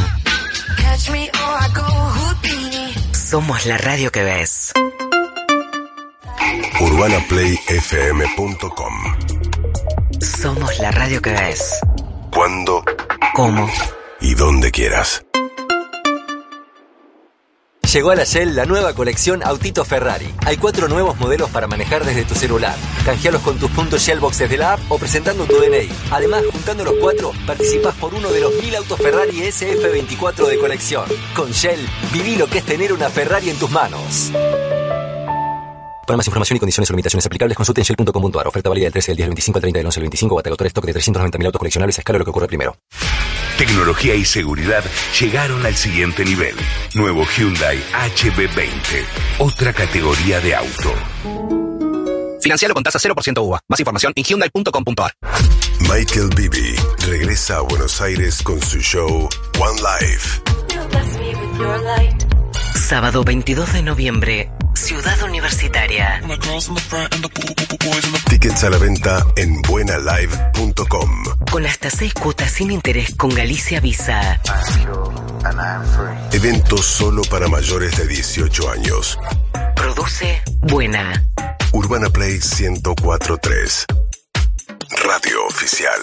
Somos la radio que ves. urbana play f m punto com. Somos la radio que ves. Cuando, cómo y donde quieras. Llegó a la Shell la nueva colección Autito Ferrari. Hay cuatro nuevos modelos para manejar desde tu celular. Canjealos con tus puntos Shell Boxes de la app o presentando tu D N I. Además, juntando los cuatro, participás por uno de los mil autos Ferrari S F veinticuatro de colección. Con Shell, viví lo que es tener una Ferrari en tus manos. Para más información y condiciones o limitaciones aplicables, consulte en shell punto com punto a r. Oferta válida del trece del diez al veinticinco al treinta del once al veinticinco. Batagotor stock de trescientos noventa mil autos coleccionables a escala lo que ocurre primero. Tecnología y seguridad llegaron al siguiente nivel. Nuevo Hyundai H B veinte. Otra categoría de auto. Financialo con tasa cero por ciento U V A. Más información en hyundai punto com punto a r. Michael Bibi regresa a Buenos Aires con su show One Life. Sábado veintidós de noviembre, Ciudad Universitaria. Tickets a la venta en buena live punto com. Con hasta seis cuotas sin interés con Galicia Visa. Evento solo para mayores de dieciocho años. Produce Buena. Urbana Play ciento cuatro punto tres. Radio oficial.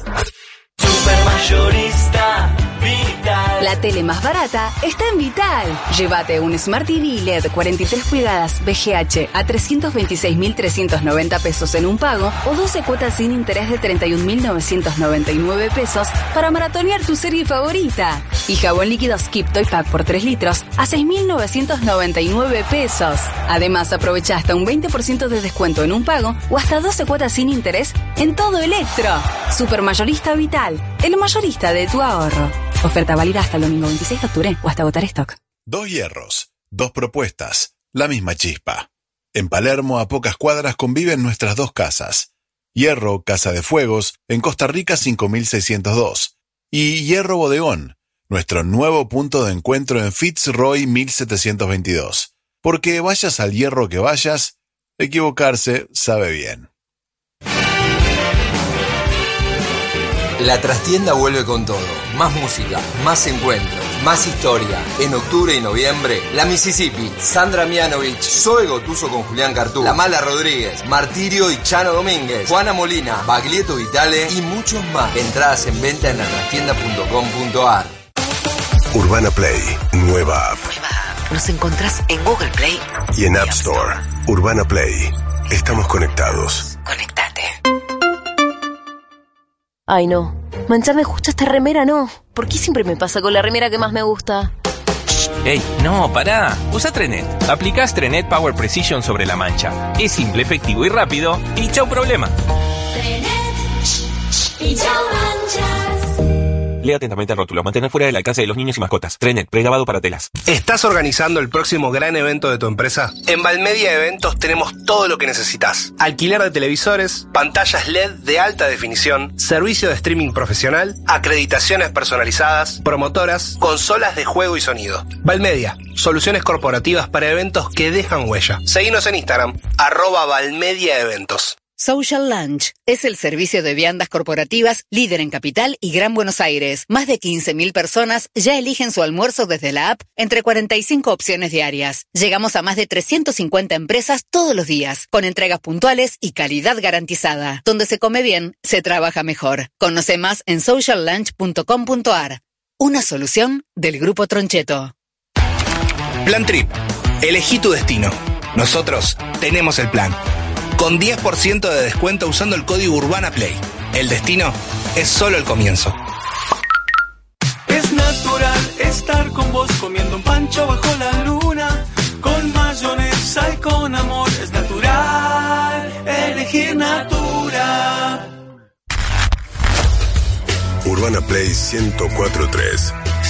Supermayorista Vital. La tele más barata está en Vital. Llévate un Smart T V L E D cuarenta y tres pulgadas V G H a trescientos veintiséis mil trescientos noventa pesos en un pago o doce cuotas sin interés de treinta y un mil novecientos noventa y nueve pesos para maratonear tu serie favorita. Y jabón líquido Skip Toy Pack por tres litros a seis mil novecientos noventa y nueve pesos. Además, aprovecha hasta un veinte por ciento de descuento en un pago o hasta doce cuotas sin interés en todo Electro. Supermayorista Vital, el mayorista de tu ahorro. Oferta válida hasta el domingo veintiséis de octubre o hasta agotar stock. Dos hierros, dos propuestas, la misma chispa. En Palermo, a pocas cuadras, conviven nuestras dos casas. Hierro, Casa de Fuegos, en Costa Rica cinco mil seiscientos dos. Y Hierro Bodegón, nuestro nuevo punto de encuentro en Fitzroy mil setecientos veintidós. Porque vayas al hierro que vayas, equivocarse sabe bien. La trastienda vuelve con todo. Más música, más encuentros, más historia. En octubre y noviembre, La Mississippi, Sandra Mianovich, Zoe Gotuso con Julián Cartú, La Mala Rodríguez, Martirio y Chano Domínguez, Juana Molina, Baglietto Vitale y muchos más. Entradas en venta en la trastienda punto com punto a r. Urbana Play, nueva app. Nueva app. Nos encontrás en Google Play Y en App Store. Urbana Play. Estamos conectados. Conectate. Ay, no. Mancharme justo esta remera, no. ¿Por qué siempre me pasa con la remera que más me gusta? ¡Ey! No, pará. Usa Trenet. Aplicás Trenet Power Precision sobre la mancha. Es simple, efectivo y rápido. Y chau problema. Trenet. Y chau manchas. Lea atentamente el rótulo. Mantener fuera del alcance de los niños y mascotas. Trenet, prelavado para telas. ¿Estás organizando el próximo gran evento de tu empresa? En Valmedia Eventos tenemos todo lo que necesitas. Alquiler de televisores, pantallas L E D de alta definición, servicio de streaming profesional, acreditaciones personalizadas, promotoras, consolas de juego y sonido. Valmedia, soluciones corporativas para eventos que dejan huella. Seguinos en Instagram, arroba Valmedia Eventos. Social Lunch es el servicio de viandas corporativas líder en Capital y Gran Buenos Aires. Más de quince mil personas ya eligen su almuerzo desde la app entre cuarenta y cinco opciones diarias. Llegamos a más de trescientas cincuenta empresas todos los días, con entregas puntuales y calidad garantizada. Donde se come bien, se trabaja mejor. Conoce más en social lunch punto com punto a r. Una solución del Grupo Troncheto. Plan Trip. Elegí tu destino. Nosotros tenemos el plan. Con diez por ciento de descuento usando el código Urbana Play. El destino es solo el comienzo. Es natural estar con vos comiendo un pancho bajo la luna. Con mayonesa y con amor es natural elegir Natura. Urbana Play ciento cuatro punto tres.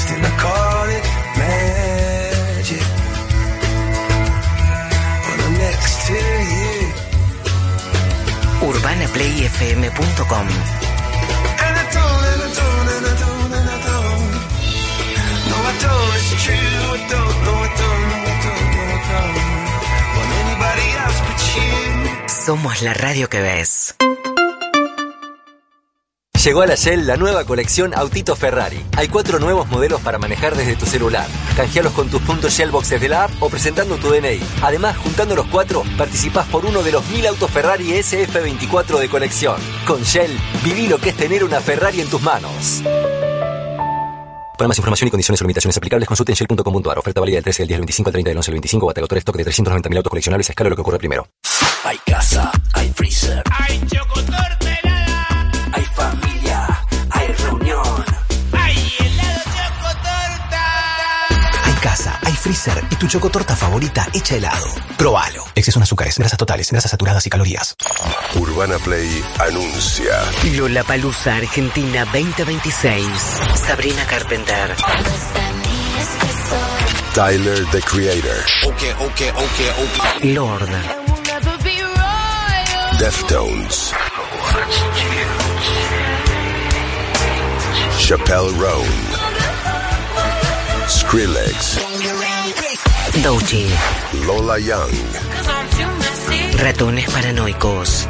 urbana play f m punto com. Somos la radio que ves. Llegó a la Shell la nueva colección Autito Ferrari. Hay cuatro nuevos modelos para manejar desde tu celular. Canjealos con tus puntos Shell Boxes de la app o presentando tu D N I. Además, juntando los cuatro, participás por uno de los mil autos Ferrari S F veinticuatro de colección. Con Shell, viví lo que es tener una Ferrari en tus manos. Para más información y condiciones o limitaciones aplicables, consulte en shell punto com punto a r. Oferta válida del trece del diez al veinticinco al treinta del once al veinticinco. Batagotor stock de trescientos noventa mil autos coleccionables a escala, lo que ocurre primero. Hay casa, hay freezer, hay chocotorta helada, hay familia, hay reunión, hay helado chocotorta. Hay casa, hay freezer y tu chocotorta favorita hecha helado. Probalo. Exceso en azúcares, grasas totales, grasas saturadas y calorías. Urbana Play anuncia Lollapalooza Argentina veinte veintiséis. Sabrina Carpenter. Tyler, the Creator. Okay, okay, okay, okay. Lord. Deftones. Chappelle Roan. Skrillex. Doechii. Lola Young. Ratones Paranoicos.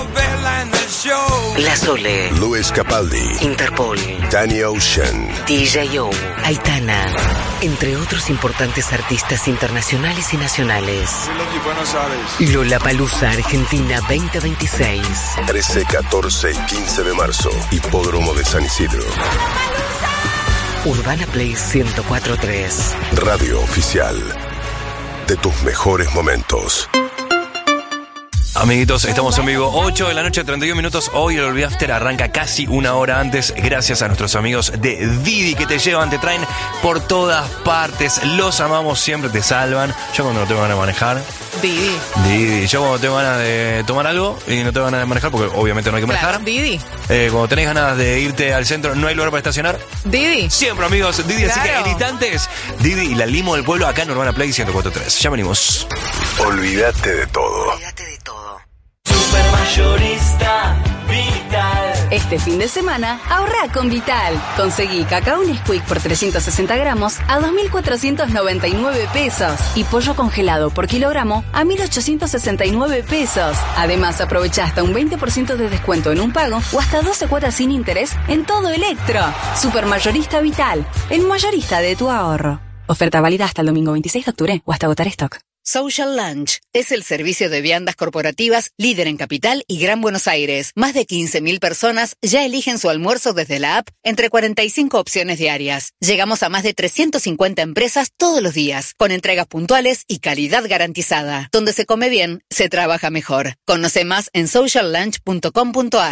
La Sole. Luis Capaldi. Interpol. Danny Ocean. D J O. Aitana. Entre otros importantes artistas internacionales y nacionales. Lollapalooza Argentina veinte veintiséis. trece, catorce y quince de marzo. Hipódromo de San Isidro. Urbana Play ciento cuatro punto tres. Radio oficial de tus mejores momentos. Amiguitos, estamos en vivo, ocho de la noche, treinta y un minutos. Hoy el Olvi After arranca casi una hora antes, gracias a nuestros amigos de Didi que te llevan, te traen por todas partes. Los amamos, siempre te salvan. Yo cuando no tengo ganas de manejar, Didi. Didi. Yo cuando tengo ganas de tomar algo y no tengo ganas de manejar, porque obviamente no hay que manejar. Claro, Didi. Eh, cuando tenés ganas de irte al centro, no hay lugar para estacionar. Didi. Siempre, amigos, Didi. Claro. Así que editantes, Didi y la limo del pueblo acá en Urbana Play ciento cuatro punto tres. Ya venimos. Olvídate de todo. Supermayorista Vital. Este fin de semana, ahorra con Vital. Conseguí cacao Nesquik por trescientos sesenta gramos a dos mil cuatrocientos noventa y nueve pesos y pollo congelado por kilogramo a mil ochocientos sesenta y nueve pesos. Además, aprovecha hasta un veinte por ciento de descuento en un pago o hasta doce cuotas sin interés en todo Electro. Supermayorista Vital, el mayorista de tu ahorro. Oferta válida hasta el domingo veintiséis de octubre o hasta agotar stock. Social Lunch es el servicio de viandas corporativas líder en Capital y Gran Buenos Aires. Más de quince mil personas ya eligen su almuerzo desde la app entre cuarenta y cinco opciones diarias. Llegamos a más de trescientas cincuenta empresas todos los días, con entregas puntuales y calidad garantizada. Donde se come bien, se trabaja mejor. Conoce más en social lunch punto com punto a r.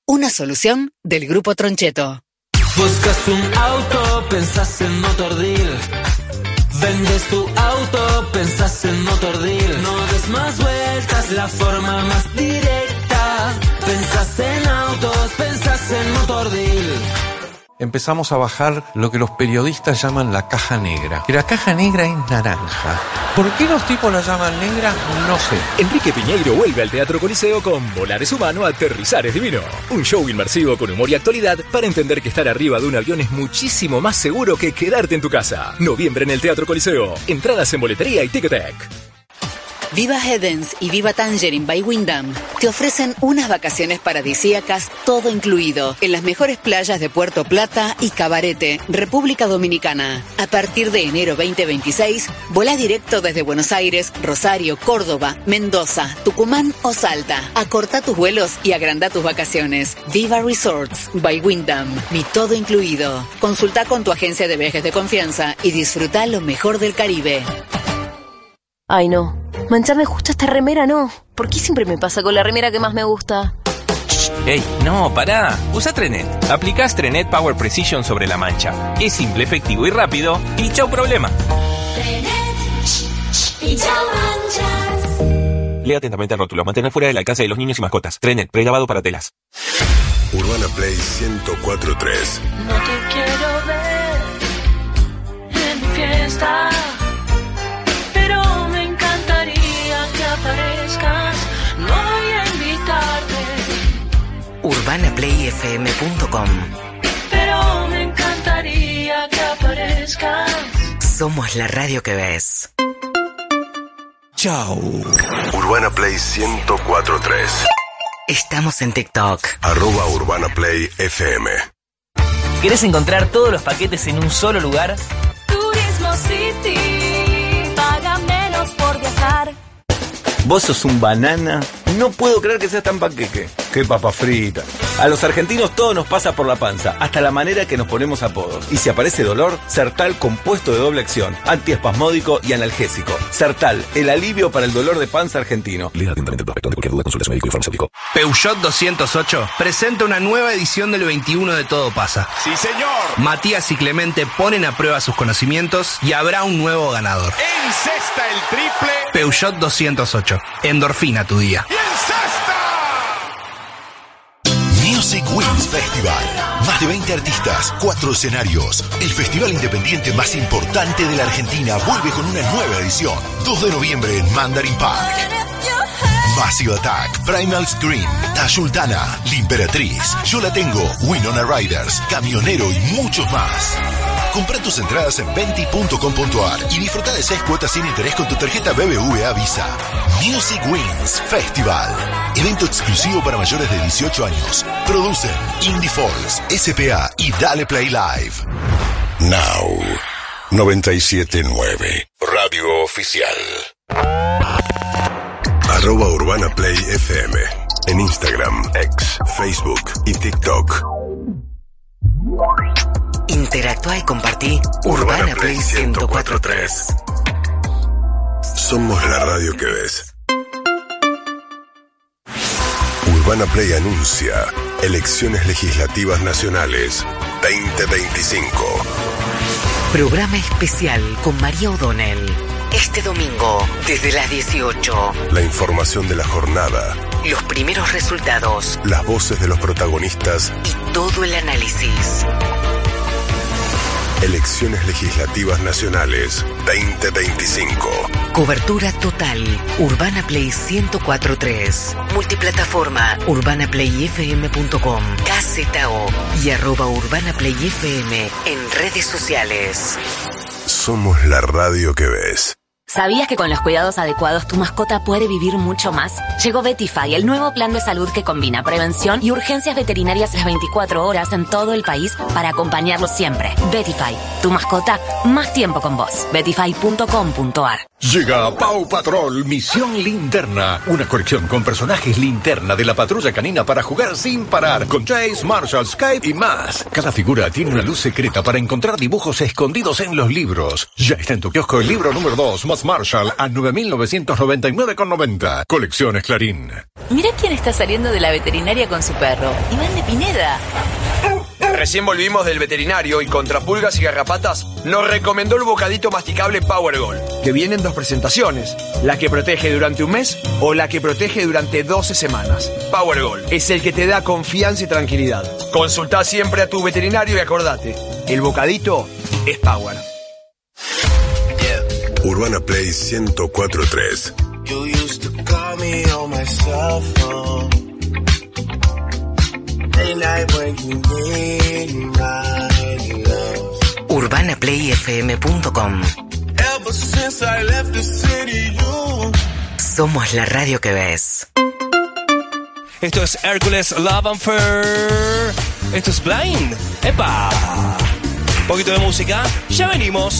una solución del Grupo Troncheto. Buscas un auto, pensás en Motordeal. Vendes tu auto, pensás en Motordeal. No des más vueltas, la forma más directa. Pensás en autos, pensás en Motordeal. Empezamos a bajar lo que los periodistas llaman la caja negra. Que la caja negra es naranja. ¿Por qué los tipos la llaman negra? No sé. Enrique Piñeiro vuelve al Teatro Coliseo con Volar es humano, aterrizar es divino. Un show inmersivo con humor y actualidad para entender que estar arriba de un avión es muchísimo más seguro que quedarte en tu casa. Noviembre en el Teatro Coliseo. Entradas en boletería y Ticketek. Viva Heavens y Viva Tangerine by Wyndham te ofrecen unas vacaciones paradisíacas, todo incluido, en las mejores playas de Puerto Plata y Cabarete, República Dominicana. A partir de enero veinte veintiséis, volá directo desde Buenos Aires, Rosario, Córdoba, Mendoza, Tucumán o Salta. Acorta tus vuelos y agranda tus vacaciones. Viva Resorts by Wyndham, mi todo incluido. Consulta con tu agencia de viajes de confianza y disfruta lo mejor del Caribe. Ay, no. Mancharme justo esta remera, no. ¿Por qué siempre me pasa con la remera que más me gusta? ¡Ey! No, pará. Usa Trenet. Aplicás Trenet Power Precision sobre la mancha. Es simple, efectivo y rápido. Y chau problema. Trenet y chau manchas. Lea atentamente el rótulo. Mantener fuera del alcance de los niños y mascotas. Trenet, pregrabado para telas. Urbana Play ciento cuatro punto tres. No te quiero ver en mi fiesta, pero me encantaría que aparezcas. No voy a invitarte, urbana play f m punto com. pero me encantaría que aparezcas. Somos la radio que ves. Chao. Urbana Play ciento cuatro punto tres. Estamos en TikTok. Arroba Urbana Play F M. ¿Querés encontrar todos los paquetes en un solo lugar? Turismo City, paga menos por viajar. Vos sos un banana. No puedo creer que seas tan panqueque. Qué papa frita. A los argentinos todo nos pasa por la panza, hasta la manera que nos ponemos apodos. Y si aparece dolor, Sertal compuesto de doble acción, antiespasmódico y analgésico. Sertal, el alivio para el dolor de panza argentino. Lea atentamente el prospecto. De cualquier duda, consulte a su médico y farmacéutico. Peugeot doscientos ocho presenta una nueva edición del veintiuno de Todo Pasa. ¡Sí, señor! Matías y Clemente ponen a prueba sus conocimientos y habrá un nuevo ganador. ¡Encesta el triple! Peugeot doscientos ocho. Endorfina tu día. ¡Y encesta! Music Wings Festival. Más de veinte artistas, cuatro escenarios. El festival independiente más importante de la Argentina vuelve con una nueva edición. dos de noviembre en Mandarin Park. Massive Attack, Primal Scream, La Sultana, La Imperatriz, Yo La Tengo, Winona Riders, Camionero y muchos más. Compra tus entradas en venti punto com punto a r y disfruta de seis cuotas sin interés con tu tarjeta B B V A Visa. Music Wings Festival. Evento exclusivo para mayores de dieciocho años. Producen Indie Falls, S P A y Dale Play Live. Now. noventa y siete punto nueve. Radio Oficial. Arroba Urbana Play F M. En Instagram, X, Facebook y TikTok. Interactúa y compartí Urbana, Urbana Play ciento cuatro punto tres. Somos la radio que ves. Urbana Play anuncia Elecciones Legislativas Nacionales veinte veinticinco. Programa especial con María O'Donnell. Este domingo, desde las dieciocho. La información de la jornada. Los primeros resultados. Las voces de los protagonistas. Y todo el análisis. Elecciones Legislativas Nacionales veinte veinticinco. Cobertura total. Urbana Play ciento cuatro punto tres. Multiplataforma. urbana play f m punto com. K Z O. Y arroba Urbana Play F M en redes sociales. Somos la radio que ves. ¿Sabías que con los cuidados adecuados tu mascota puede vivir mucho más? Llegó Vetify, el nuevo plan de salud que combina prevención y urgencias veterinarias las veinticuatro horas en todo el país para acompañarlos siempre. Vetify, tu mascota, más tiempo con vos. vetify punto com punto a r. Llega Paw Patrol Misión Linterna, una colección con personajes linterna de la patrulla canina para jugar sin parar, con Chase, Marshall, Skype y más. Cada figura tiene una luz secreta para encontrar dibujos escondidos en los libros. Ya está en tu kiosco el libro número dos, más Toallas Marshall a nueve mil novecientos noventa y nueve con noventa. Colecciones Clarín. Mirá quién está saliendo de la veterinaria con su perro. Iván de Pineda. Recién volvimos del veterinario y contra pulgas y garrapatas nos recomendó el bocadito masticable Power Gold, que viene en dos presentaciones, la que protege durante un mes o la que protege durante doce semanas. Power Gold es el que te da confianza y tranquilidad. Consultá siempre a tu veterinario y acordate, el bocadito es Power. Urbana Play ciento cuatro punto tres. You used to call me on my cell phone. Late night when you need my love. urbana play f m punto com. Ever since I left the city, you. Somos la radio que ves. Esto es Hércules Love and Fair. Esto es Blind. ¡Epa! Un poquito de música. Ya venimos.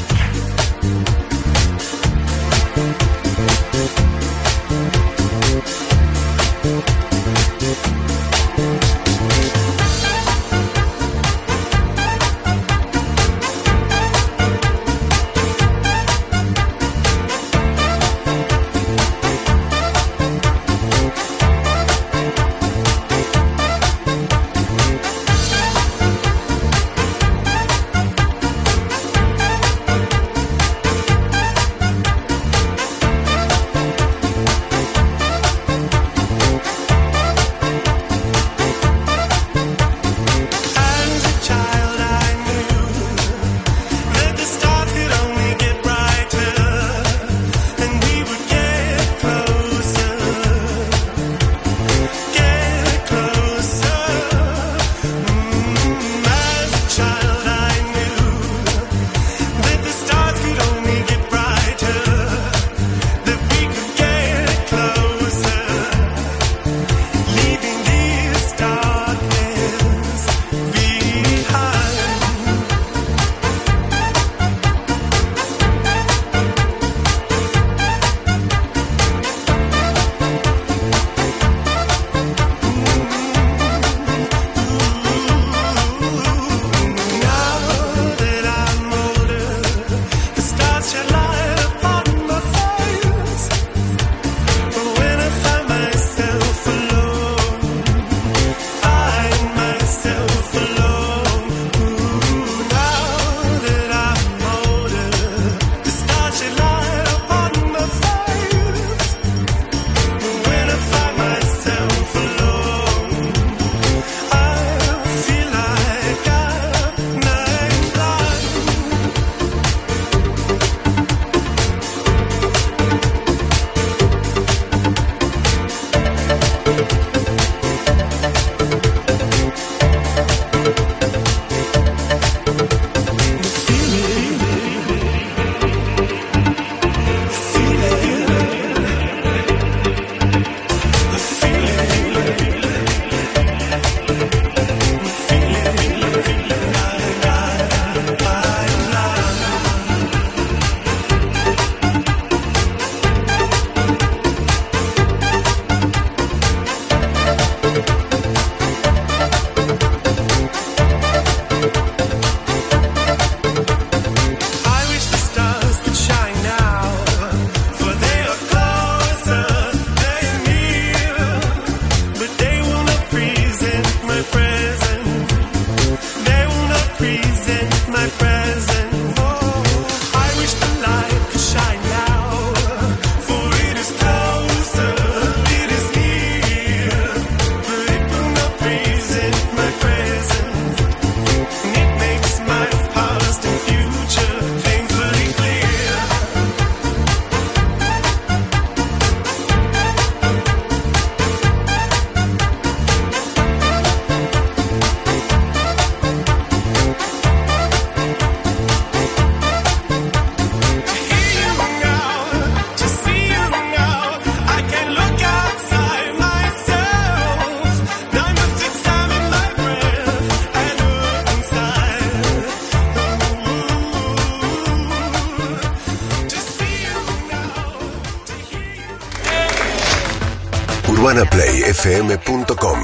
urbana play f m punto com.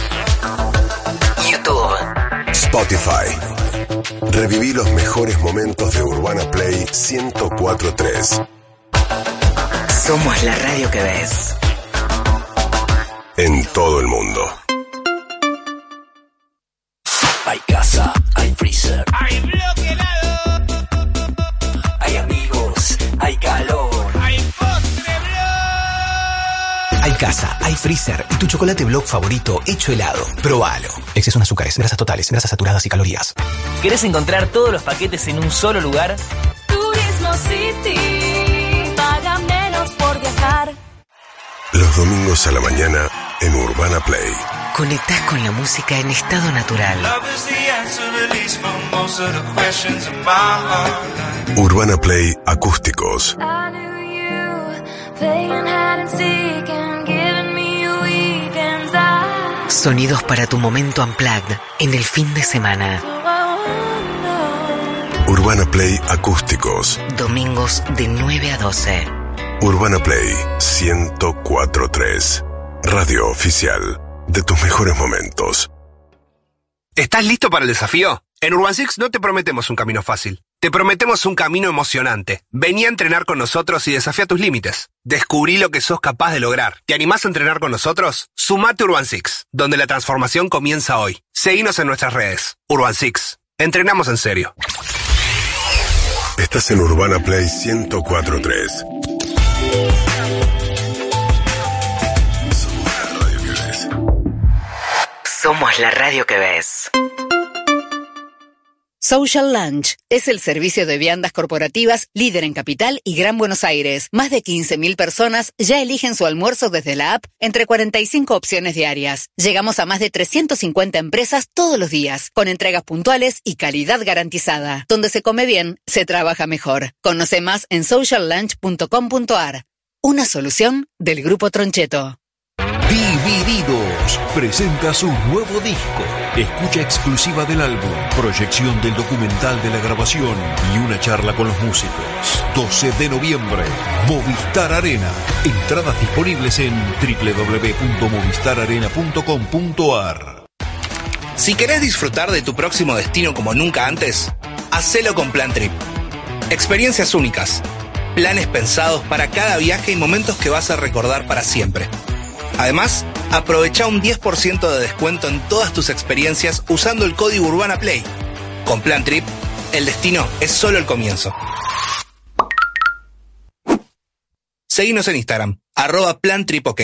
YouTube. Spotify. Reviví los mejores momentos de Urbana Play ciento cuatro punto tres. Somos la radio que ves. En todo el mundo. Hay casa, hay freezer, Hay bloque helado. hay amigos, hay calor. Hay postre blog. Hay casa, hay freezer y tu chocolate Block favorito hecho helado. Probalo. Exceso en azúcares, grasas totales, grasas saturadas y calorías. ¿Querés encontrar todos los paquetes en un solo lugar? Turismo City. Paga menos por viajar. Los domingos a la mañana en Urbana Play. Conectás con la música en estado natural. Urbana Play Acústicos. I knew you, playing hide and seek and giving me weekends. I Sonidos para tu momento unplugged en el fin de semana. Urbana Play Acústicos. Domingos de nueve a doce. Urbana Play ciento cuatro punto tres. Radio oficial de tus mejores momentos. ¿Estás listo para el desafío? En Urban Six no te prometemos un camino fácil. Te prometemos un camino emocionante. Vení a entrenar con nosotros y desafía tus límites. Descubrí lo que sos capaz de lograr. ¿Te animás a entrenar con nosotros? Sumate a Urban Six, donde la transformación comienza hoy. Seguinos en nuestras redes. Urban Six. Entrenamos en serio. Estás en Urbana Play ciento cuatro punto tres. Somos la radio que ves. Social Lunch es el servicio de viandas corporativas líder en Capital y Gran Buenos Aires. Más de quince mil personas ya eligen su almuerzo desde la app entre cuarenta y cinco opciones diarias. Llegamos a más de trescientas cincuenta empresas todos los días, con entregas puntuales y calidad garantizada. Donde se come bien, se trabaja mejor. Conoce más en social lunch punto com punto a r. Una solución del Grupo Troncheto. Divididos presenta su nuevo disco. Escucha exclusiva del álbum, proyección del documental de la grabación y una charla con los músicos. doce de noviembre, Movistar Arena. Entradas disponibles en doble u doble u doble u punto movistar arena punto com punto a r. Si querés disfrutar de tu próximo destino como nunca antes, hacelo con Plan Trip. Experiencias únicas, planes pensados para cada viaje y momentos que vas a recordar para siempre. Además, aprovecha un diez por ciento de descuento en todas tus experiencias usando el código Urbana Play. Con Plan Trip, el destino es solo el comienzo. Seguinos en Instagram, arroba Plan Trip OK.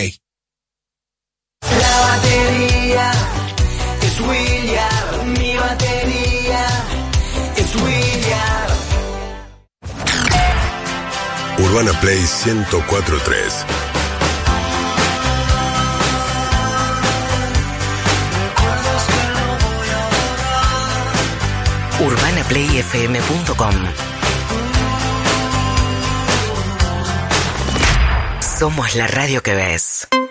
La batería es William, mi batería es William. Urbana Play ciento cuatro punto tres. urbana play f m punto com. Somos la radio que ves.